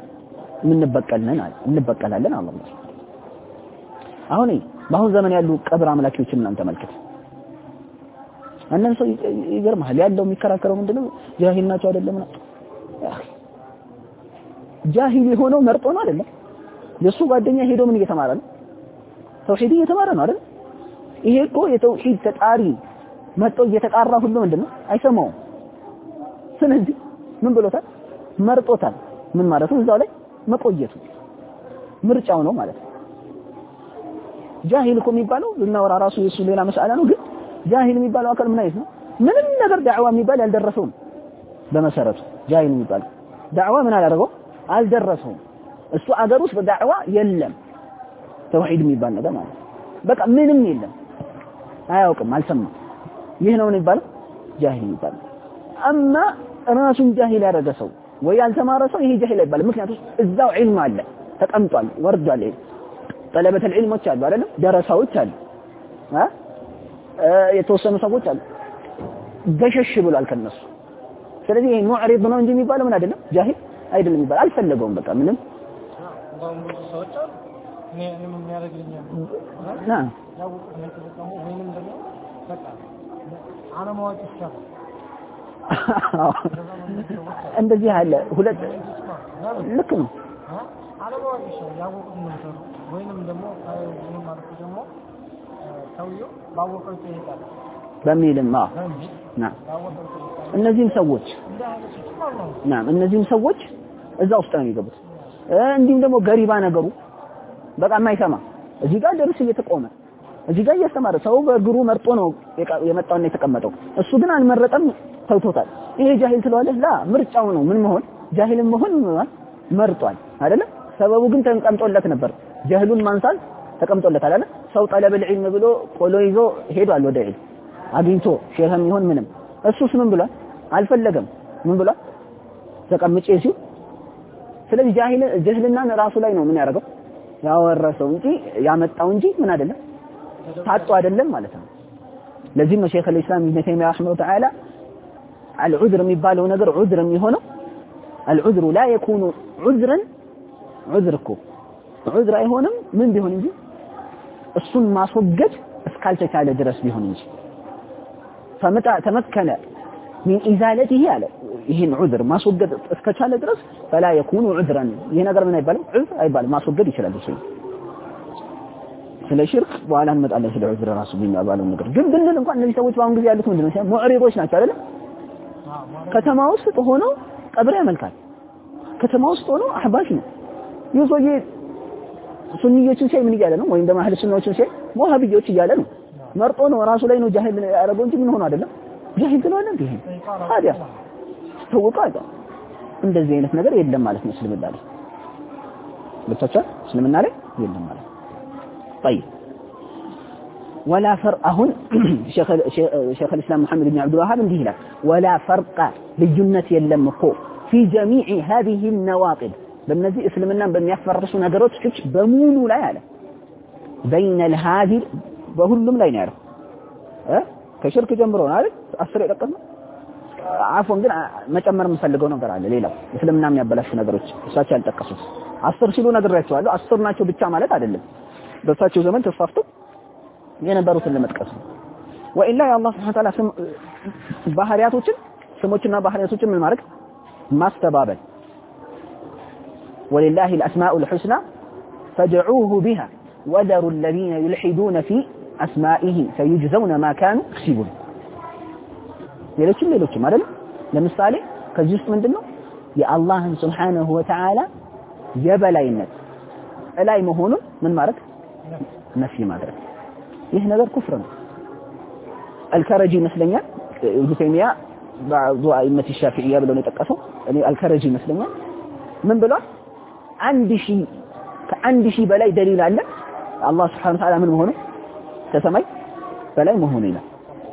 እንበቀላለን አላህ አሁን በአሁን ዘመን ያሉ ቀብር አምላኪዎችን እናንተ ተመልከቱ እነሱ ይገርማል ያለው የሚከራከረው ምንድነው ጃሂል ናቸው አይደለም ጃሂል ሆኖ መርጦ ነው አይደለም የሱ ጓደኛ ሄዶ ምን እየተማረ ነው ተውሂድ እየተማረ ነው አይደል ይሄ እኮ የተውሂድ ተጣሪ መጥቶ እየተጣራ ሁሉ ምንድነው አይሰማው ስለዚህ ምን ብሎታል መርጦታል ምን ማለት ነው እዛው ላይ መቆየቱ ምርጫው ነው ማለት ነው ጃሂል እኮ የሚባለው እናወራ ራሱ የሱ ሌላ መስአላ ነው ግን ጃሂል የሚባለው አካል ምን አይነት ነው ምንም ነገር ዳዕዋ የሚባል ያልደረሰው በመሰረቱ ጃሂል የሚባለው ዳዕዋ ምን አላደረገው አልደረሰው እሱ አገር ውስጥ በዳዕዋ የለም ተውሂድ የሚባል ነገር ማለት በቃ ምንም የለም አያውቅም አልሰማም ይህ ነው የሚባለው ጃሂል የሚባለው አማ ራሱን ጃሂል ያደረገ ሰው ወይ ያልተማረ ሰው ይሄ ጃሂል አይባልም ምክንያቱም እዛው ዒልም አለ ተቀምጧል ወርዷል ጠለበት العلሞች አሉ አይደል ደረሳዎች አሉ የተወሰኑ ሰዎች አሉ ገሸሽ ብሏል ከነሱ ስለዚህ ይሄ ሙዕሪድ ነው እንጂ የሚባለው ምን አይደለም ጃሂል አይደለም የሚባል አልፈለገውም በቃ ምንም ምን ያረጋግልኛል ያው ተጠቀሙ ወይንም ደግሞ በቃ አለማወቅ ይቻላል እንደዚህ አለ ሁለት ልክ ነው አለማወቅ ይቻላል ያወቁት ነው ወይንም ደግሞ ምን ማለት ደግሞ ሰውየው ባወቀው ይጠይቃል በሚልማ እነዚህም ሰዎች እዛ ውስጥ ነው የሚገቡት እንዲሁም ደግሞ ገሪባ ነገሩ በቃ የማይሰማ እዚህ ጋር ደርስ እየተቆመ እዚህ ጋር እያስተማረ ሰው በእግሩ መርጦ ነው የመጣውና የተቀመጠው እሱ ግን አልመረጠም ተውቶታል ይሄ ጃሂል ስለዋለህ ላ ምርጫው ነው ምን መሆን ጃሂልም መሆን መርጧል አይደለ ሰበቡ ግን ተቀምጦለት ነበር ጃሂሉን ማንሳል ተቀምጦለታል አይደል ሰው ጠለብ العلم ብሎ ቆሎ ይዞ ሄዷል ወደ ዒልም አግኝቶ ሼህም ይሁን ምንም እሱስ ምን ብሏል አልፈለገም ምን ብሏል ተቀምጬ ሲው ስለዚህ ጃሂልና ራሱ ላይ ነው ምን ያደርገው ያወረሰው እንጂ ያመጣው እንጂ ምን አይደለም ታጡ አይደለም ማለት ነው ለዚህ ነው ሼክ الاسلام ابن تيميه رحمه الله تعالى العذر የሚባለው ነገር ዑዝር የሚሆነው العذر لا يكون عذرا عذركم عذر አይሆንም ምን ቢሆን እንጂ እሱን ማስወገድ እስካልተቻለ ድረስ ቢሆን እንጂ فمتى تمكن من ازالته على ይሄን عذر ማስወገድ እስከቻለ ድረስ فلا يكون عذرا ይሄ ነገር ምን አይባልም عذر አይባልም ማስወገድ ይችላል እሱ ስለ ሽርክ በኋላ እንመጣለን ስለ عذر ራሱ የሚባለው ነገር ግን ብንል እንኳን እነዚህ ሰዎች ባሁን ጊዜ ያሉት ምንድነው ሙዕሪዶች ናቸው አይደል ከተማ ውስጥ ሆኖ ቀብር ያመልካል ከተማ ውስጥ ሆኖ አህባሽ ነው ይዞዬ ሱንኒዮችን ሲያይ ምን ይያለ ነው ወይም ደግሞ አህለ ሱናዎችን ሲያይ ወሃቢዮች ይያለ ነው መርጦ ነው ራሱ ላይ ነው ጃሂል ያደረገው እንጂ ምን ሆኖ አይደለም ጃሂል ስለሆነ እንዴ ታዲያ ተወቃዳ እንደዚህ አይነት ነገር የለም ማለት ነው እስልምና ላይ ብቻ እስልምና ላይ የለም ማለት طيب ولا فرق هون شيخ الاسلام محمد بن عبد الوهاب እንዲህ ይላል ولا فرق للجنة የለም እኮ في جميع هذه النواقض በእነዚህ እስልምናን በሚያፈርሱ ነገሮች በሙሉ ላይ አለ بين الهادي በሁሉም ላይ ነው ያለው ከሽርክ ጀምሮ ነው አይደል 10 የጠቀስነው አፎን ግን መጨመር የምፈልገው ነገር አለ ሌላው እስልምና የሚያበላሹ ነገሮች እሳቸው ያልጠቀሱት 10 ሲሉ ነግሬያቸዋለሁ 10 ናቸው ብቻ ማለት አይደለም በእሳቸው ዘመን ተስፋፍቶ የነበሩትን ለመጥቀስ ነው ወኢላ የአላህ Subhanahu Wa Ta'ala ባህሪያቶችን ስሞችና ባህሪያቶችን ምን ማድረግ ማስተባበል ولله الاسماء الحسنى فادعوه بها وذروا الذين يلحدون في اسمائه سيجزون ما كانوا يكسبون ሌሎችም አይደል ለምሳሌ ከዚህ ውስጥ ምንድነው የአላህን Subhanahu Wa Ta'ala የበላይነት ላይ መሆኑን ምን ማድረግ ነፊ ማድረግ ይህ ነገር ኩፍር ነው አልከረጂ ይመስለኛል ኢብኑ ተይሚያ بعض ائمه الشافعيه ብለው ነው የጠቀሰው እኔ አልከረጂ ይመስለኛል ምን ብሏል 1000 በላይ ደሊል አለ አላህ Subhanahu Wa Ta'ala ምን መሆኑ ከሰማይ በላይ መሆኑ ይላል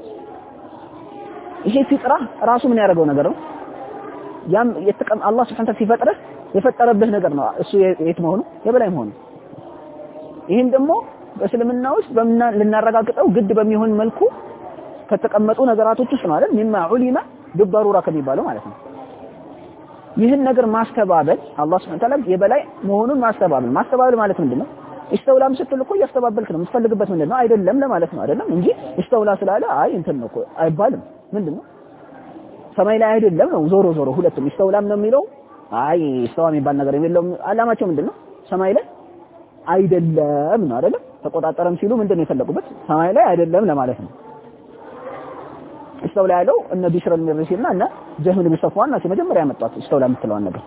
ይሄ ፍጥራ ራሱ ምን ያደርገው ነገር ነው ያም የተቀም አላህ Subhanahu Wa Ta'ala ሲፈጥረህ የፈጠረብህ ነገር ነው እሱ የት መሆኑ የበላይ መሆኑ ይሄን ደግሞ በእስልምና ውስጥ ልናረጋግጠው ግድ በሚሆን መልኩ ከተቀመጡ ነገራቶች ውስጥ ነው አይደል ሚማ ዑሊማ بالضروره ከሚባለው ማለት ነው ይህን ነገር ማስተባበል አላህ Subhanahu Ta'ala የበላይ መሆኑን ማስተባበል ማለት ምንድነው استولام ስትል እኮ ያስተባበልክ ነው የምትፈልግበት ምንድነው አይደለም ለማለት ነው አይደለም እንጂ استولا ስላለ አይ እንትን ነው እኮ አይባልም ምንድነው ሰማይ ላይ አይደለም ነው ዞሮ ሁለቱም استولام ነው የሚለው አይ استوام የሚባል ነገር የለውም አላማቸው ምንድነው ሰማይ ላይ አይደለም ነው አይደለም ተቆጣጣረም ሲሉ ምንድነው የፈለጉበት ሰማይ ላይ አይደለም ለማለት ነው استولى ያለው እነ ቢሽር አልሚርሲና እና ጀህም ብን ሰፍዋን ናቸው መጀመሪያ ያመጣት استولى የምትለዋን ነገር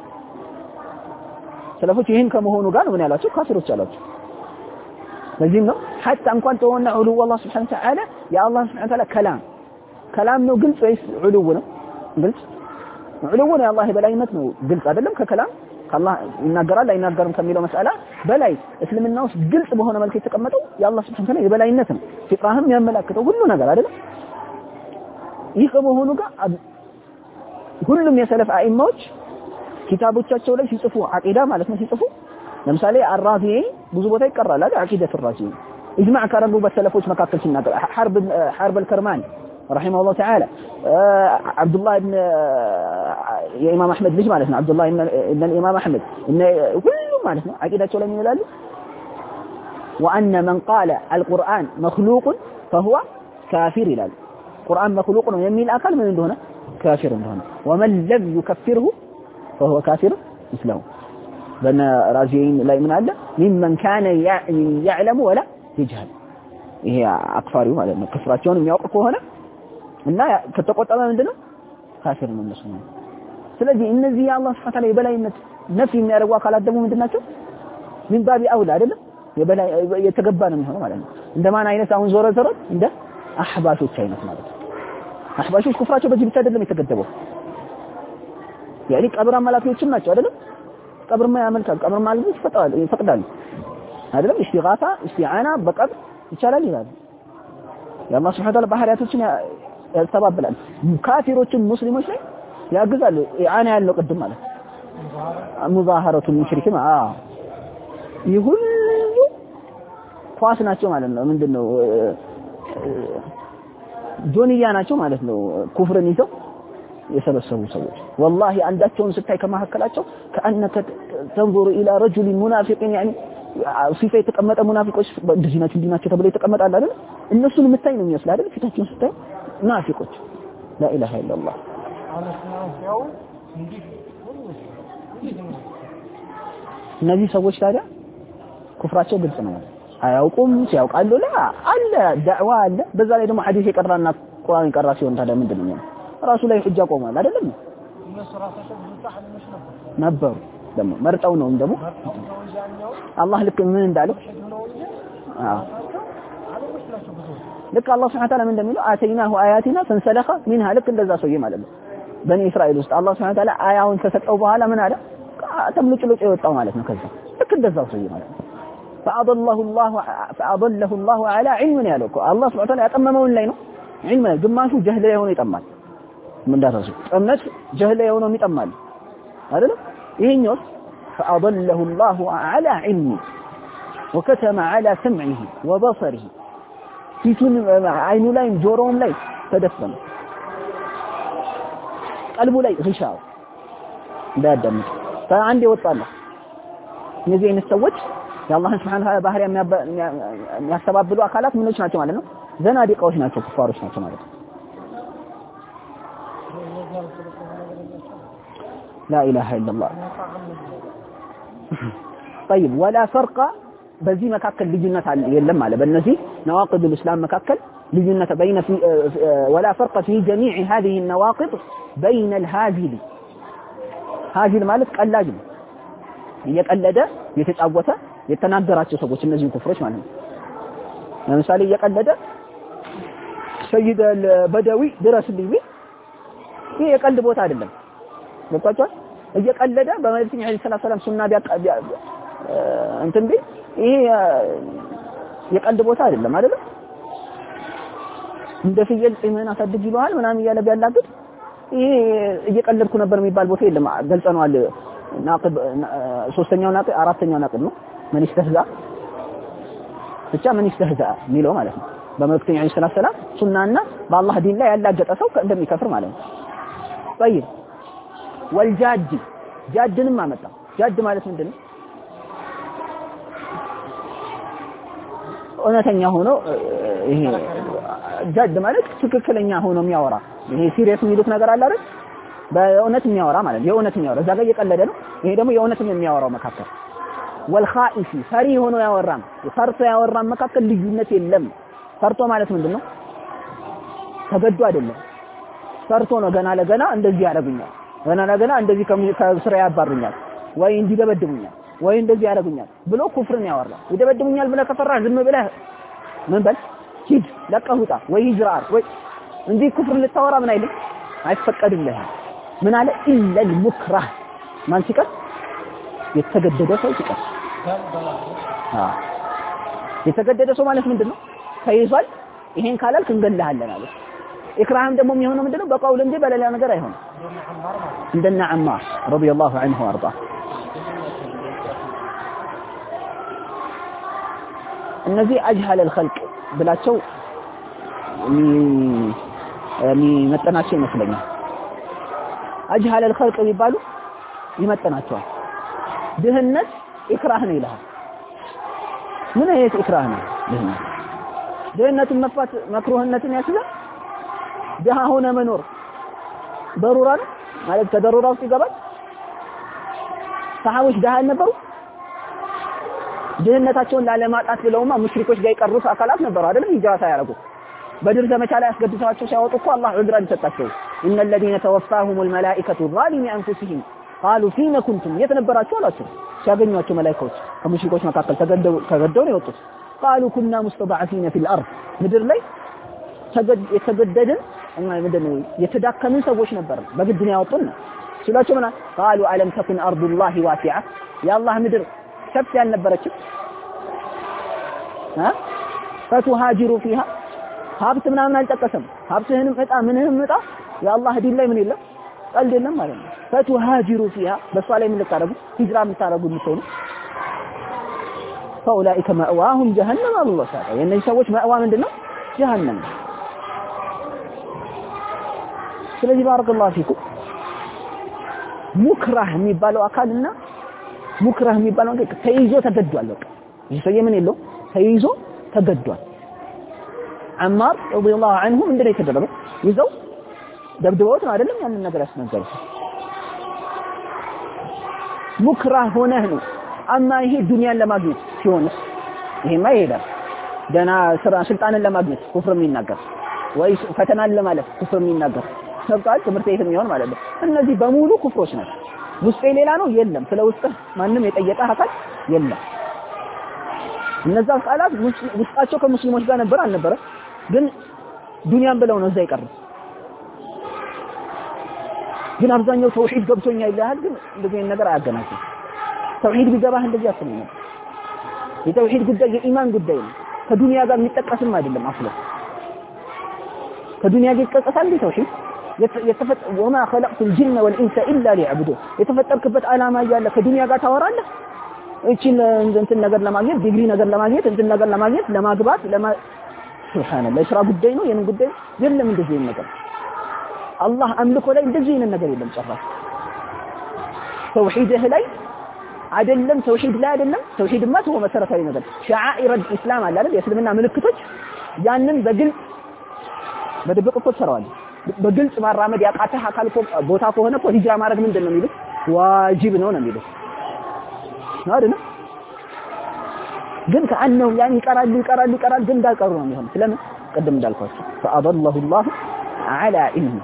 ሰለፎች ይሄን ከመሆኑ ጋር ምን ያላቸው ካፊሮች አላቸው ለዚህም ነው حتى እንኳን ተወና ዑሉ والله سبحانه وتعالى يا الله سبحانه وتعالى كلام ነው ግልጽ ወይስ ዑሉ ነው ግልጽ ዑሉ ነው የአላህ በላይነት ነው ግልጽ አይደለም ከከላም ከአላህ ይናገራል አይናገርም ከሚለው መስአላ በላይ እስልምና ውስጥ ግልጽ በሆነ መልኩ የተቀመጠው የአላህ Subhanahu Ta'ala የበላይነት ነው ፍጥራህም ያመላክተው ሁሉ ነገር አይደል ይህ ከመሆኑ ጋር ሁሉም የሰለፍ አኢማዎች ኪታቦቻቸው ላይ ሲጽፉ አቂዳ ማለት ነው ሲጽፉ ለምሳሌ አራዚ ብዙ ቦታ ይቀራል አይደል አቂዳቱ አራዚ اجماع ካረጉ በሰለፎች መካከል ሲናገር حرب الكرماني رحمه الله تعالى عبد الله بن የኢማም አህመድ ልጅ ማለት ነው عبد الله ابن الامام احمد ان ሁሉም ማለት ነው አቂዳቸው ላይ ይላሉ وان من قال القرآن مخلوق فهو كافر ይላል ቁርአን مخلوق ነው የሚል አካል ምን እንደሆነ ካፊር እንደሆነ ومن لم يكفره فهو كافر مثله በነ ራዚይን ላይ ምን አለ ممن كان يعلم ولا يجهل ይሄ አክፋሪው ማለት ነው ክፍራቸውን የሚያውቅ ከሆነ እና ከተቆጠበ ምንድነው ካፊር ነው እነሱ ስለዚህ እነዚህ የአላህ Subhanahu Ta'ala የበላይነት ነፍስ የሚያደርጉ አካላት ደግሞ ምንድናቸው ምን ባቢ አውላ አይደለም የበላይ የተገባ ነው የሚሆነው ማለት ነው እንደማን አይነት አሁን ዞረ እንደ አህባሾች አይነት ማለት ነው አህባሾች ኩፍራቸው በዚህ ብቻ አይደለም የተገደበው ያኒ ቀብር አመላኪዎችም ናቸው አይደለም ቀብር ማያመልካል ቀብር ማለት ይፈቅዳል አይደለም ኢስቲጋታ ኢስቲዓና በቀብር ይቻላል ይላል የአላህ Subhanahu Ta'ala ባህሪያቶችን ያስተባብላል ካፊሮችን ሙስሊሞች ላይ ያግዛሉ ኢዓና ያለው ቅድም ማለት ሙዛሃረቱ ሙሽሪኪን ይሁሉ ኳስ ናቸው ማለት ነው ምንድነው ዱንያ ናቸው ማለት ነው ኩፍርን ይዘው የሰበሰቡ ሰዎች والله አንዳቸውን ስታይ ከመሐከላቸው كأنك تنظر الى رجل منافق يعني ሲፈ የተቀመጠ ሙናፊቆች እንደዚህ ናቸው ተብሎ የተቀመጣል አይደል እነሱን የምታይ ነው የሚመስል አይደል ፊታቸውን ስታይ ሙናፊቆች لا اله الا الله እነዚህ ሰዎች ታዲያ ኩፍራቸው ግልጽ ነው አያውቁም ሲያውቃሉ ላ አለ ዳዕዋ አለ በዛ ላይ ደግሞ ሐዲስ የቀራና ቁርአን የቀራ ሲሆን ታዲያ ምንድነው ራሱ ላይ ሁጃ ቆሟል አይደለም እነሱ ራሳቸው ብዙ ነበሩ ደግሞ መርጠው ነው ደግሞ አላህ ልክ ምን እንዳለው ልክ አላህ Subhanahu Ta'ala ምን እንደሚለው አተይናሁ አያቲና ፈንሰለኸ منها ልክ እንደዛ ሰውዬ ማለት ነው በኒ እስራኤል ውስጥ አላህ Subhanahu Ta'ala አያውን ከሰጠው በኋላ ምን አለ ተምልጭልጭ የወጣው ማለት ነው ከዛ ልክ እንደዛው ሰውዬ ማለት ነው فأضله الله على علم ያለው አላህ Subhanahu Ta'ala ያጠመመውን ላይ ነው علم ግማሹ ጀህል ላይ ሆኖ ይጠማል ምን እንዳታሱ እምነት ጀህል ላይ ሆኖ ይጠማል አይደል ይሄኛው فأضله الله على علم وكتم على سمعه وبصره ፊቱን አይኑ ላይ ጆሮውም ላይ ተደፈነ ቀልቡ ላይ ግሻው እንዳያዳምጥ አንዴ ወጣለ እነዚህ አይነት ሰዎች የአላህን Subhanahu Ta'ala ባህሪያ የሚያስተባብሉ አካላት ምኖች ናቸው ማለት ነው ዘናዲቃዎች ናቸው ኩፋሮች ናቸው ማለት ነው لا اله الا الله طيب ولا فرق በዚህ መካከል ልዩነት የለም ማለት በእነዚህ نواقض الاسلام መካከል ልዩነት بين في ولا فرق في جميع هذه النواقض بين الهازل هازل ማለት ቀላጅ ነው እየቀለደ የተጫወተ የተናገራቸው ሰዎች እነዚህ ኩፍሮች ማለት ነው ለምሳሌ እየቀለደ ሰይድ አልበደዊ ድረስልኝ ይሄ የቀልድ ቦታ አይደለም ወጣቷል እየቀለደ በመልእክተኛው ሰለላሁ ዐለይሂ ወሰለም ሱና እንትን ቢል ይሄ የቀልድ ቦታ አይደለም አይደል እንደ ፍየል ጤመና አሳድግ ይሏል ምናምን እያለ ቢያላግጥ ይሄ እየቀለድኩ ነበር የሚባል ቦታ የለም ገልጸናል ናቅብ ሶስተኛው ናቅብ አራተኛው ናቅብ ነው ምን ይስተህዛ ብቻ ምን ይስተህዛ ሚለው ማለት ነው በመልእክተኛ ሰለላሁ ዐለይሂ ወሰለም ሱናና በአላህ ዲን ላይ ያላገጠ ሰው እንደሚከፍር ማለት ነው طيب والجاد ጃድንም አመጣ ጃድ ማለት ምንድነው እውነተኛ ሆኖ ይሄ ጃድ ማለት ትክክለኛ ሆኖ የሚያወራ ይሄ ሲሪየስ የሚሉት ነገር አለ አይደል በእውነት የሚያወራ ማለት የእውነት የሚያወራ እዛ ጋር እየቀለደ ነው ይሄ ደግሞ የእውነት የሚያወራው መካከል والخائف ፈሪ ሆኖ ያወራም ፈርቶ ያወራም መካከል ልዩነት የለም ፈርቶ ማለት ምንድነው ተገዶ አይደለም ፈርቶ ነው ገና ለገና እንደዚህ ያደርጉኛል ገና ለገና እንደዚህ ከስራ ያባሩኛል ወይ እንዲደበድቡኛል ወይ እንደዚህ ያደርጉኛል ብሎ ኩፍርን ያወራ ይደበድቡኛል ብለ ከፈራ ዝም ብለ ምን በል ሂድ ለቀሁታ ወይ ሂጅራር ወይ እንዲህ ኩፍር ልታወራ ምን አይልም አይፈቀድልህም ምን አለ ኢላ المكره ማን ሲቀር የተገደደ ሰው ሲቀር የተገደደ ሰው ማለት ምንድነው ተይዟል ይሄን ካላልክ እንገለሃለን አለ ኢክራም ደግሞ የሚሆነው ምንድነው በቀውል እንጂ በሌላ ነገር አይሆንም እንደና አማር ረዲየላሁ ዐንሁ ወአርዳ እነዚህ አጅሃል الخلق ብላቸው የሚመጠናቸው ይመስለኛል አጅሃል الخلق ይባሉ ይመጠናቸዋል ድህነት ኢክራህ ነው ይላል ምን አይነት ኢክራህ ነው ድህነትን መፍታት መክሩህነትን ያስይዛል ድሃ ሆነ መኖር ضرورة ነው ማለት ከضرورة ውስጥ ይገባል ሰሃቦች ድሃ ነበሩ ድህነታቸውን ላለማጣት ብለውማ ሙሽሪኮች ጋር ይቀሩት አካላት ነበሩ አይደል ሂጃታ ያረጉ በድር ዘመቻ ላይ ያስገድቷቸው ሲያወጡ እኮ አላህ ዑድራን ሰጣቸው ان الذين توفاهم الملائكه ظالمي انفسهم قالوا فيما كنتم የተነበራችሁ አላችሁ ሲያገኙአቸው መላእክቶች ከሙሽሪኮች መካከል ተገደው ነው የወጡት قالوا كنا مستضعفين في الارض ምድር ላይ የተገደድን እና ምንድነው የተዳከሙ ሰዎች ነበር በግድ ነው ያወጡን ሲላቸው ማለት قالوا الم تكن ارض الله واسعه يا الله ምድር ሰፊ ያልነበረችም فتهاجروا فيها ሀብት ምናምን አልጠቀሰም ሀብትህንም እጣ ምንህም እጣ የአላህ ዲን ላይ ምን የለም ቀልድ የለም ማለት ነው فتهاجروا فيها በሷ ላይ ምን ልታረጉ ሂጅራ የምታረጉ የምትሆኑ فاولئك مأواهم جهنم الله تعالى የነዚህ ሰዎች ማእዋ ምንድነው ጀሃነም ስለዚህ ባረከላሁ ፊኩም ሙክራህ የሚባለው አካልና ሙክራህ የሚባለው ነገር ተይዞ ተገዷል በቃ ይሄ ሰው ምን የለው ተይዞ ተገዷል አማር ረዲየላሁ ዐንሁ እንደዚህ ተደረገ ይዘው ደብድበውት ነው አይደለም ያንን ነገር ያስነገረው ሙክራህ ሆነህ ነው አማ ይሄ ዱንያን ለማግኘት ሲሆን ይሄማ ይሄዳል ገና ስልጣንን ለማግኘት ኩፍር የሚናገር ወይ ፈተናን ለማለፍ ኩፍር የሚናገር ሰብቃል ትምህርት ቤት የሚሆን ማለት ነው እነዚህ በሙሉ ኩፍሮች ናቸው ውስጤ ሌላ ነው የለም ስለ ውስጥ ማንንም የጠየቀ አካል የለም እነዛ ቃላት ውስጣቸው ከሙስሊሞች ጋር ነበር አልነበረ ግን ዱንያን ብለው ነው እዛ ይቀር ግን አብዛኛው ተውሂድ ገብቶኛል ይላል ግን እንደዚህ ነገር አያገናኝም ተውሂድ ቢገባህ እንደዚህ አስበው ነው የተውሂድ ጉዳይ የኢማን ጉዳይ ነው ከዱንያ ጋር የሚጠቀስም አይደለም አፍለ ከዱንያ ጋር ይጠቀሳል ተውሂድ وما خلقت الجن والانس الا ليعبدون የተፈጠርክበት ዓላማ ያለ ከዱንያ ጋር ታወራለህ እቺን እንትን ነገር ለማግኘት ዲግሪ ነገር ለማግኘት እንትን ነገር ለማግኘት ለማግባት ሱብሃንአላህ ስራ ጉዳይ ነው የምን ጉዳይ የለም እንደዚህ ነገር አላህ አምልኮ ላይ እንደዚህ ነገር የለም ጨራሽ ተውሂድህ ላይ አይደለም ተውሂድ ላይ አይደለም ተውሂድማ ነው መሰረታዊ ነገር ሸዓኢር الاسلام አለ አይደል የእስልምና ምልክቶች ያንን በግልጽ በድብቅ እኮ ተሰራዋል በግልጽ ማራመድ ያቃተህ አካል ቦታ ከሆነ እኮ ሂጅራ ማድረግ ምንድነው የሚሉት ዋጅብ ነው የሚሉት ነው አይደል ግን ከአንነው ያን ይቀራል ግን እንዳልቀሩ ነው የሚሆነው ስለምን ቀደም እንዳልኳችሁ فاضله الله على علم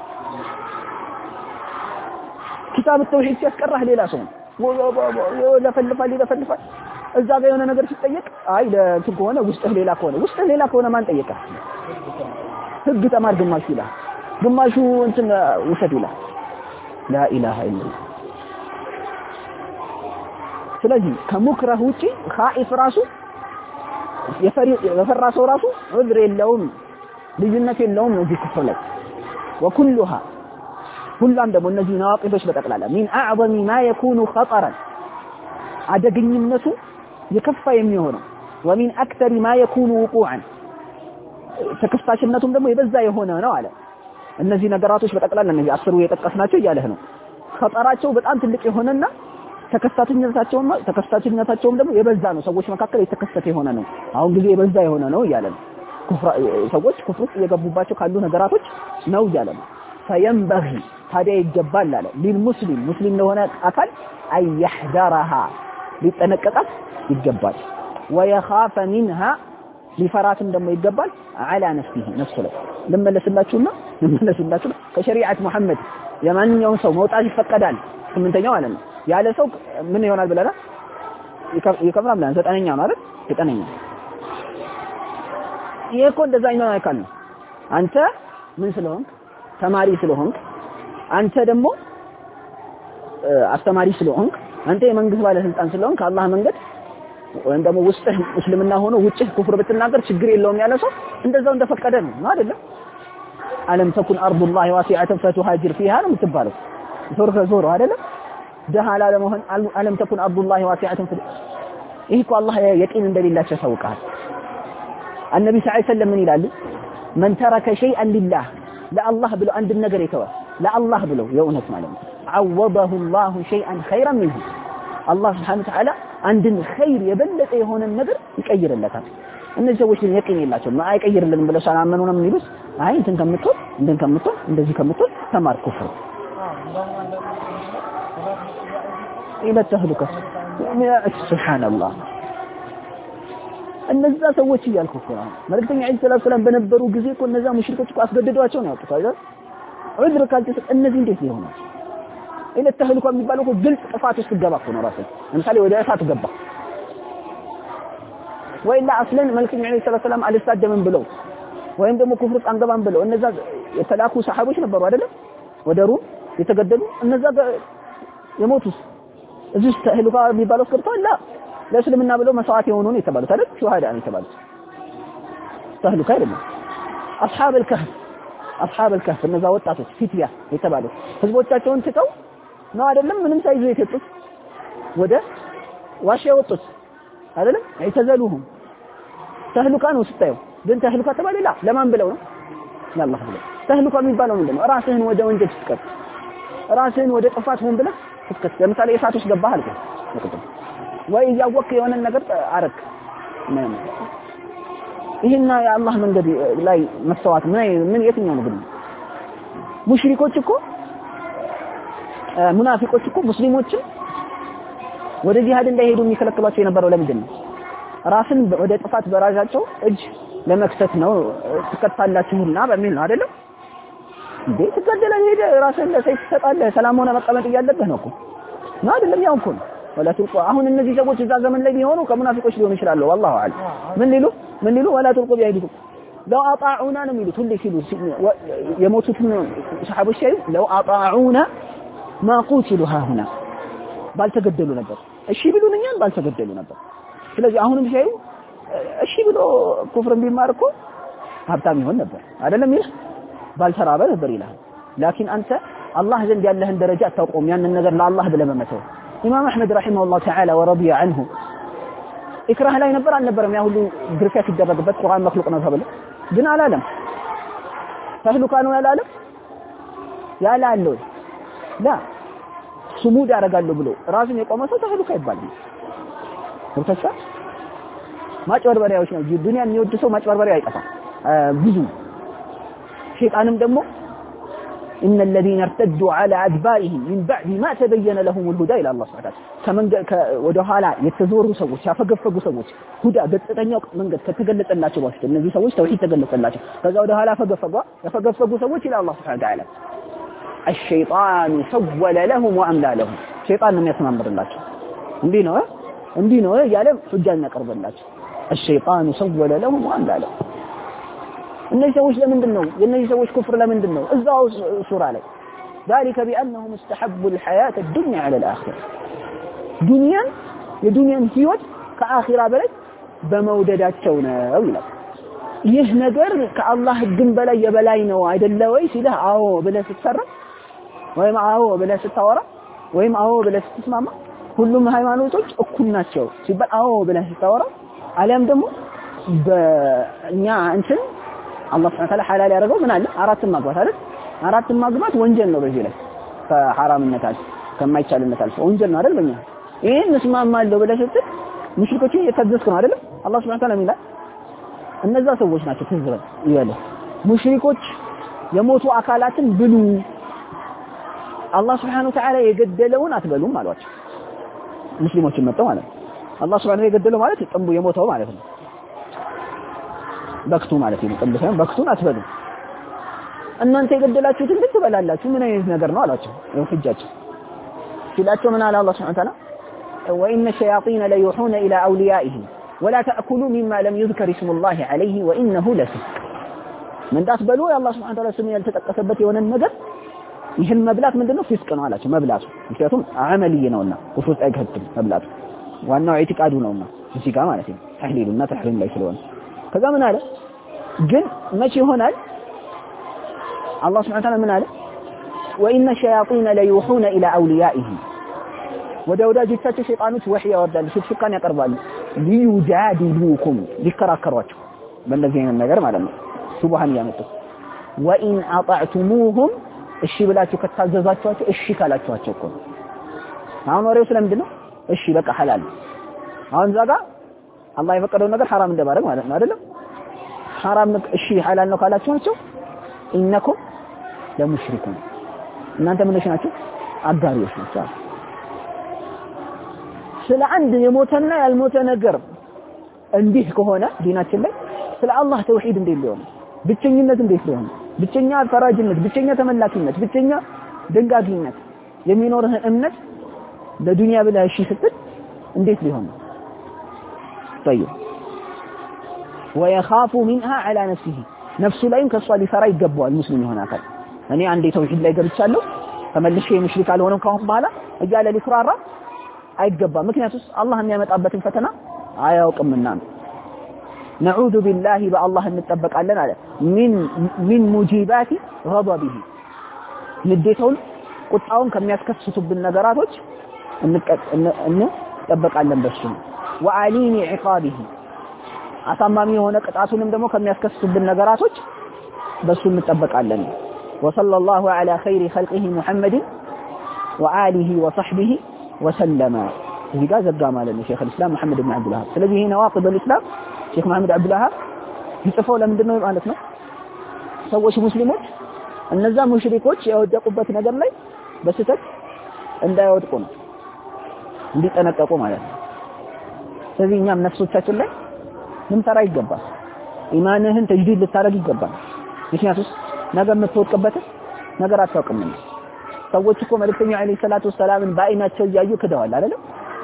كتاب التوحيد ሲያስቀራህ ሌላ ሰው ለፈልፋል እዛ ጋር የሆነ ነገር ሲጠየቅ አይ ለእንትን ከሆነ ውስጥህ ሌላ ከሆነ ማን ጠየቀህ ህግ ተማር ግማሹ ይላል ግማሹ እንትን ውሸት ይላል لا اله الا الله ስለዚህ ከሙክረህ ውጪ ኻኢፍ ራሱ የፈራ ሰው ራሱ ዑዝር የለውም ልዩነት የለውም ነው ዚክር ላይ وكلها ሁላም ደግሞ እነዚህ ነዋቂቶች በጠቅላላ من اعظم ما يكون خطرا አደገኝነቱ የከፋ የሚሆነው ومن أكثر ما يكون وقوعا ተከስታችነቱም ደግሞ የበዛ የሆነ ነው አለ እነዚህ ነገራቶች በጠቅላላ እነዚህ 10 የጠቀስናቸው ያለህ ነው خطራቸው በጣም ትልቅ የሆነና ተከስታችነታቸውም ደግሞ የበዛ ነው ሰዎች መካከል የተከሰተ የሆነ ነው አሁን ጊዜ የበዛ የሆነ ነው ያለ ነው ሰዎች ኩፍር የገቡባቸው ካሉ ነገራቶች ነው ያለ ነው فينبغي ታዲያ ይገባል አለ ሙስሊም ለሆነ አካል አይحذرها ሊጠነቀቃት ይገባል ويخاف منها ሊፈራትም ደግሞ ይገባል على نفسه ነፍሱ ላይ ለመለስላችሁና ከሸሪዓት መሐመድ የማንኛውም ሰው መውጣት ይፈቀዳል ስምንተኛው አለ ነው ያለ ሰው ምን ይሆናል ብለና ይከፍራል ብለን ዘጠነኛ ነው አይደል ዘጠነኛ ይሄ እንደዛ አይነት አይካል ነው አንተ ምን ስለሆንክ ተማሪ ስለሆንክ አንተ ደግሞ አስተማሪ ስለሆንክ አንተ የመንግስት ባለስልጣን ስለሆንክ ከአላህ መንገድ ወይም ደግሞ ውስጥህ እስልምና ሆኖ ውጭህ ኩፍር ብትናገር ችግር የለውም ያለ ሰው እንደዛው እንደፈቀደ ነው አይደለም አለም ተኩን አርዱላሂ ዋሲዓተን ፈቱሃጅር ፊሃ ነው የምትባለው ዞር አይደለም ደሃላ ለመሆን አለም ተኩን አርዱላሂ ዋሲዓተን ይሄ አላህ የቂን እንደሌላቸው ያሳውቃል النبي صلى الله عليه وسلم من ይላል من ترك شيئا لله ለአላህ ብሎ አንድ ነገር የተወ ለአላህ ብሎ የእውነት ማለት ነው عوضه الله شيئا خيرا منه الله سبحانه وتعالى አንድን ኸይር የበለጠ የሆነ ነገር ይቀይርለታል እነዚህ ሰዎች ግን የቂን የላቸውም አይቀይርልንም ብለው ሳላመኑ ነው የሚሉት አይ እንትን ከምትል እንደዚህ ከምትል ተማር ኩፍር إلى التهلكة سبحان الله እነዛ ሰዎች ይያልኩ ቁርአን መልእክተኛ ኢየሱስ ሰላም በነበሩ ጊዜ እኮ እነዛ ሙሽሪኮች እኮ አስገድዷቸው ነው ያወጡት አይደል ዑድር ካልተሰጠ እነዚህ እንዴት ይሆናል إلى التهلكة የሚባለው እኮ ግልጽ ጥፋት ውስጥ ገባ እኮ ነው ራሱ ለምሳሌ ወደ እሳት ገባ ወይላ አስለን መልእክተኛ ኢየሱስ ሰላም አልሳደምም ብለው ወይም ደግሞ ኩፍር አንገባም ብለው እነዛ የተላኩ ሰሃቦች ነበሩ አይደል ወደ ሩም የተገደሉ እነዛ የሞቱስ እዚህ ተህሉካ የሚባለው ስክርቷል ላ ለእስልምና ብለው መስዋዕት የሆኑ ነው የተባሉት አይደል ሹሃዳ ነው የተባሉት ተህሉካ አይደለም አስሐብ الكهف እነዛ ወጣቶች ፊትያ የተባሉት ህዝቦቻቸውን ትተው ነው አይደለም ምንም ሳይዙ የተጡት ወደ ዋሻ ወጡት አይደለም አይተዘሉሁም ተህሉካ ነው ስታዩ ግን ተህሉካ ተባለላ ለማን ብለው ነው ለአላህ ብለው ተህሉካ የሚባለው ምንድነው ራስህን ወደ ወንጀል ትከት ራስህን ወደ ጥፋት ሆን ብለህ ትከት ለምሳሌ እሳት ውስጥ ገባህ አልከ ወይ ያወቅ የሆነ ነገር አረክ ይሄና የአላህ መንገድ ላይ መስዋዕት ምን የትኛው ነው ግን ሙሽሪኮች እኮ ሙናፊቆች እኮ ሙስሊሞችን ወደ ጂሃድ እንዳይሄዱ የሚከለክሏቸው የነበረው ለምንድን ነው ራስን ወደ ጥፋት በራጃቸው እጅ ለመክተት ነው ተከታላችሁና በሚል ነው አይደለም እንዴ ተገደለ ሄደ ራስን ለሰይፍ ተጣለ ሰላም ሆነ መቀመጥ ያለበት ነው እኮ ነው አይደለም ያው እኮ ወላ ትልቁ አሁን እነዚህ ሰዎች እዛ ዘመን ላይ ቢሆኑ ከሙናፊቆች ሊሆኑ ይችላሉ والله اعلم ምን ሊሉ ወላ ትልቁ ቢያይዱም لو اطاعونا ነው የሚሉት ሁሌ ሲሉ የሞቱትን ሰሃቦች ሲሉ لو اطاعونا ما قتلوا ها هنا ባልተገደሉ ነበር እሺ ቢሉንኛል ባልተገደሉ ነበር ስለዚህ አሁንም ሲያዩ እሺ ብሎ ኩፍርን ቢማርኩ ሀብታም ይሆን ነበር አይደለም ይህ ባልተራበ ነበር ይላል لكن አንተ አላህ ዘንድ ያለህን ደረጃ አታውቀውም ያንን ነገር ለአላህ ብለህ በመተው ኢማም አህመድ ረሂመሁላህ ተዓላ ወረضي عنه ኢክራህ ላይ ነበር አልነበረም ያ ሁሉ ግርፊያ ሲደረግበት ቁርአን መክሉቅ ነው ተብሎ ግን አላለም ተህሉካ ነው ያላለው ላ ስሙድ ያረጋሉ ብሎ ራስን የቆመ ሰው ተህሉካ ይባላል ወርተሳ ማጭበርበሪያዎች ነው ዱንያን የሚወድ ሰው ማጭበርበሪያ አይጠፋም ብዙ ሸይጣንም ደግሞ ان الذين ارتدوا على ادبارهم من بعد ما تبين لهم الهدى الى الله سبحانه ከመን ወደ ኋላ የተዞሩ ሰዎች ያፈገፈጉ ሰዎች ሁዳ በተጠኛው መንገድ ከተገለጸላቸው በፊት እነዚህ ሰዎች ተውሂድ ተገለጸላቸው ከዛ ወደ ኋላ ያፈገፈጉ ሰዎች الى الله سبحانه وتعالى الشيطان سول لهم واملا لهم ሸይጣን ነው የሚያስማምርላቸው እንዲህ ነው ያለ ሁጃን ያቀርብላቸው الشيطان سول لهم واملا لهم እነዚህ ሰዎች ለምንድነው የነዚህ ሰዎች ኩፍር ለምንድነው እዛው ሱራ ላይ ذلك بانهم استحبوا الحياه الدنيا على الاخره የዱንያን ህይወት ከአኺራ በላይ በመውደዳቸው ነው ይላል ይህ ነገር ከአላህ ህግም በላይ የበላይ ነው አይደለ ወይ ሲልህ አዎ ብለህ ስትሰራ ወይም አዎ ብለህ ስታወራ ወይም አዎ ብለህ ስትስማማ ሁሉም ሃይማኖቶች እኩል ናቸው ሲባል አዎ ብለህ ስታወራ አለም ደግሞ በእኛ እንትን አላህ Subhanahu Wa Ta'ala ሐላል ያደረገው ምን አለ አራትን ማግባት አይደል አራትን ማግባት ወንጀል ነው በዚህ ላይ ከሐራምነት አለ ከማይቻልነት አለ ወንጀል ነው አይደል በእኛ ይሄን መስማማለሁ ብለህ ስትል ሙሽሪኮች የተደስኩ ነው አይደል አላህ Subhanahu Wa Ta'ala ሚላ እነዛ ሰዎች ናቸው ትዝበል ይላል ሙሽሪኮች የሞቱ አካላትን ብሉ አላህ Subhanahu Wa Ta'ala የገደለውን አትበሉም አሏቸው ሙስሊሞችን መጣው ማለት አላህ Subhanahu የገደለው ማለት ጥንቡ የሞተው ማለት ነው በክቱ ማለት ነው ጥንቡ በክቱን አትበሉ እናንተ የገደላችሁትን ግን ትበላላችሁ ምን አይነት ነገር ነው አላቸው ነው ፍጃቸው ሲላቸው ምን አለ አላህ Subhanahu Wa Ta'ala وان الشياطين لا يوحون الى اوليائهم ولا تاكلوا مما لم يذكر اسم الله عليه وانه لفسق من تاسبلوا يا الله Subhanahu Wa Ta'ala ስም ያልተጠቀሰበት የሆነ ነገር ይህን መብላት ምንድነው ፊስቅ ነው አላቸው መብላቱ ምክንያቱም አመልይ ነውና ወፍጥ አይከትም መብላቱ ዋናው ኢቲቃዱ ነውና እዚህ ጋር ማለት ነው ተህሊልና ተህሪም ላይ ስለሆነ ከዛ ምን አለ ግን መቼ ይሆናል አላህ Subhanahu Wa Ta'ala ምን አለ وان الشياطين لا يوحون الى اوليائهم ወዳጆቻቸው ሸይጣኖች ወህይ ያወርዳሉ ሽፍቃን ያቀርባሉ ሊዩጃዲሉኩም ሊከራከሯቸው በእንደዚህ አይነት ነገር ማለት ነው ሱብሃን ያመጡ وان اطعتموهم እሺ ብላችሁ ከታዘዛችኋቸው እሺ ካላችኋቸው እኮ አሁን ወሬው ስለምንድነው እሺ በቃ ሐላል አሁን ዛጋ አላህ የፈቀደው ነገር ሐራም እንደማድረግ ማለት ነው አይደለም ሐራም እሺ ሐላል ነው ካላችኋቸው ኢነኩም ለሙሽሪኩን እናንተ ምንሽ ናችሁ አጋሪዎች ናችሁ ስለ አንድ የሞተና ያልሞተ ነገር እንዲህ ከሆነ ዲናችን ላይ ስለ አላህ ተውሂድ እንዴት ሊሆን ብቸኝነት እንዴት ሊሆን ብቸኛ ፈራጅነት ብቸኛ ተመላኪነት ብቸኛ ደንጋጊነት የሚኖርህ እምነት ለዱንያ ብለህ እሺ ስትል እንዴት ሊሆን طيب ويخاف منها على نفسه ነፍሱ ላይም ከሷ ሊፈራ ይገባዋል ሙስሊም ይሆን አካል እኔ አንዴ ተውሂድ ላይ ገብቻለሁ ተመልሼ ሙሽሪክ አልሆነም ካሁን በኋላ እያለ ሊፈራራ አይገባም ምክንያቱም አላህ የሚያመጣበትን ፈተና አያውቅምና نعوذ بالله بالله እንጠበቃለን አለ من موجبات غضبه ንዴቱን ቁጣውን ከሚያስከስቱብን ነገራቶች እንጠበቃለን በሱ وعليم عقابه አሳማሚ የሆነ ቅጣቱንም ደግሞ ከሚያስከስቱብን ነገራቶች በሱ እንጠበቃለን وصلى الله على خير خلقه محمد وآله وصحبه وسلم እዚህ ጋር ዘጋ ማለት ነው ሼክ الاسلام محمد بن عبد الوهاب ስለዚህ ይሄ ነዋቂድ الاسلام ሼክ መሐመድ አብዱል ወሃብ ይጽፈው ለምንድነው ማለት ነው ሰዎች ሙስሊሞች እነዛ ሙሽሪኮች ያወደቁበት ነገር ላይ በስተት እንዳይወድቁ ነው እንዲጠነቀቁ ማለት ነው ስለዚህ እኛም ነፍሶቻችን ላይ ምን ተራ ይገባል ኢማንህን ተጅዲድ ልታረግ ይገባል ምክንያቱም ነገ የምትወድቅበት ነገር አታውቅም ሰዎች እኮ መልእክተኛው አለይሂ ሰላቱ ወሰላምን በአይናቸው እያዩ ክደዋል አይደል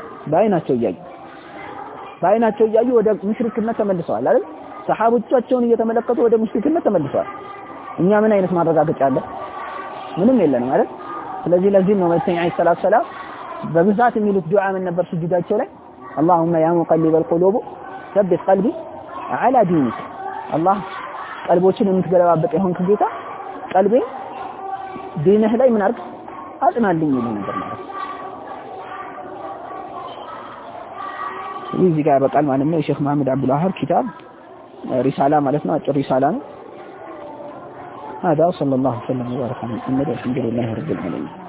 በአይናቸው እያዩ ወደ ሙሽሪክነት ተመልሰዋል አይደል ሰሃቦቻቸውን እየተመለከቱ ወደ ሙሽሪክነት ተመልሰዋል እኛ ምን አይነት ማረጋገጫ አለ ምንም የለንም አይደል ስለዚህ ለዚህ ነው መልእክተኛው አለይሂ ሰላቱ ወሰላም በብዛት የሚሉት ዱዓ ምን ነበር ስጁዳቸው ላይ اللهم يا مقلب القلوب ثبت قلبي على دينك الله ቀልቦችን የምትገለባበጥ ይሆንክ ጌታ ቀልቤ ዲንህ ላይ ምን አርግ አጥናልኝ ይሉ ነበር ማለት እዚህ ጋር በቃል ማለት ነው ሼክ መሐመድ አብዱል ወሃብ ኪታብ ሪሳላ ማለት ነው አጭር ሪሳላ ነው هذا صلى الله عليه وسلم وبارك على محمد والحمد لله رب العالمين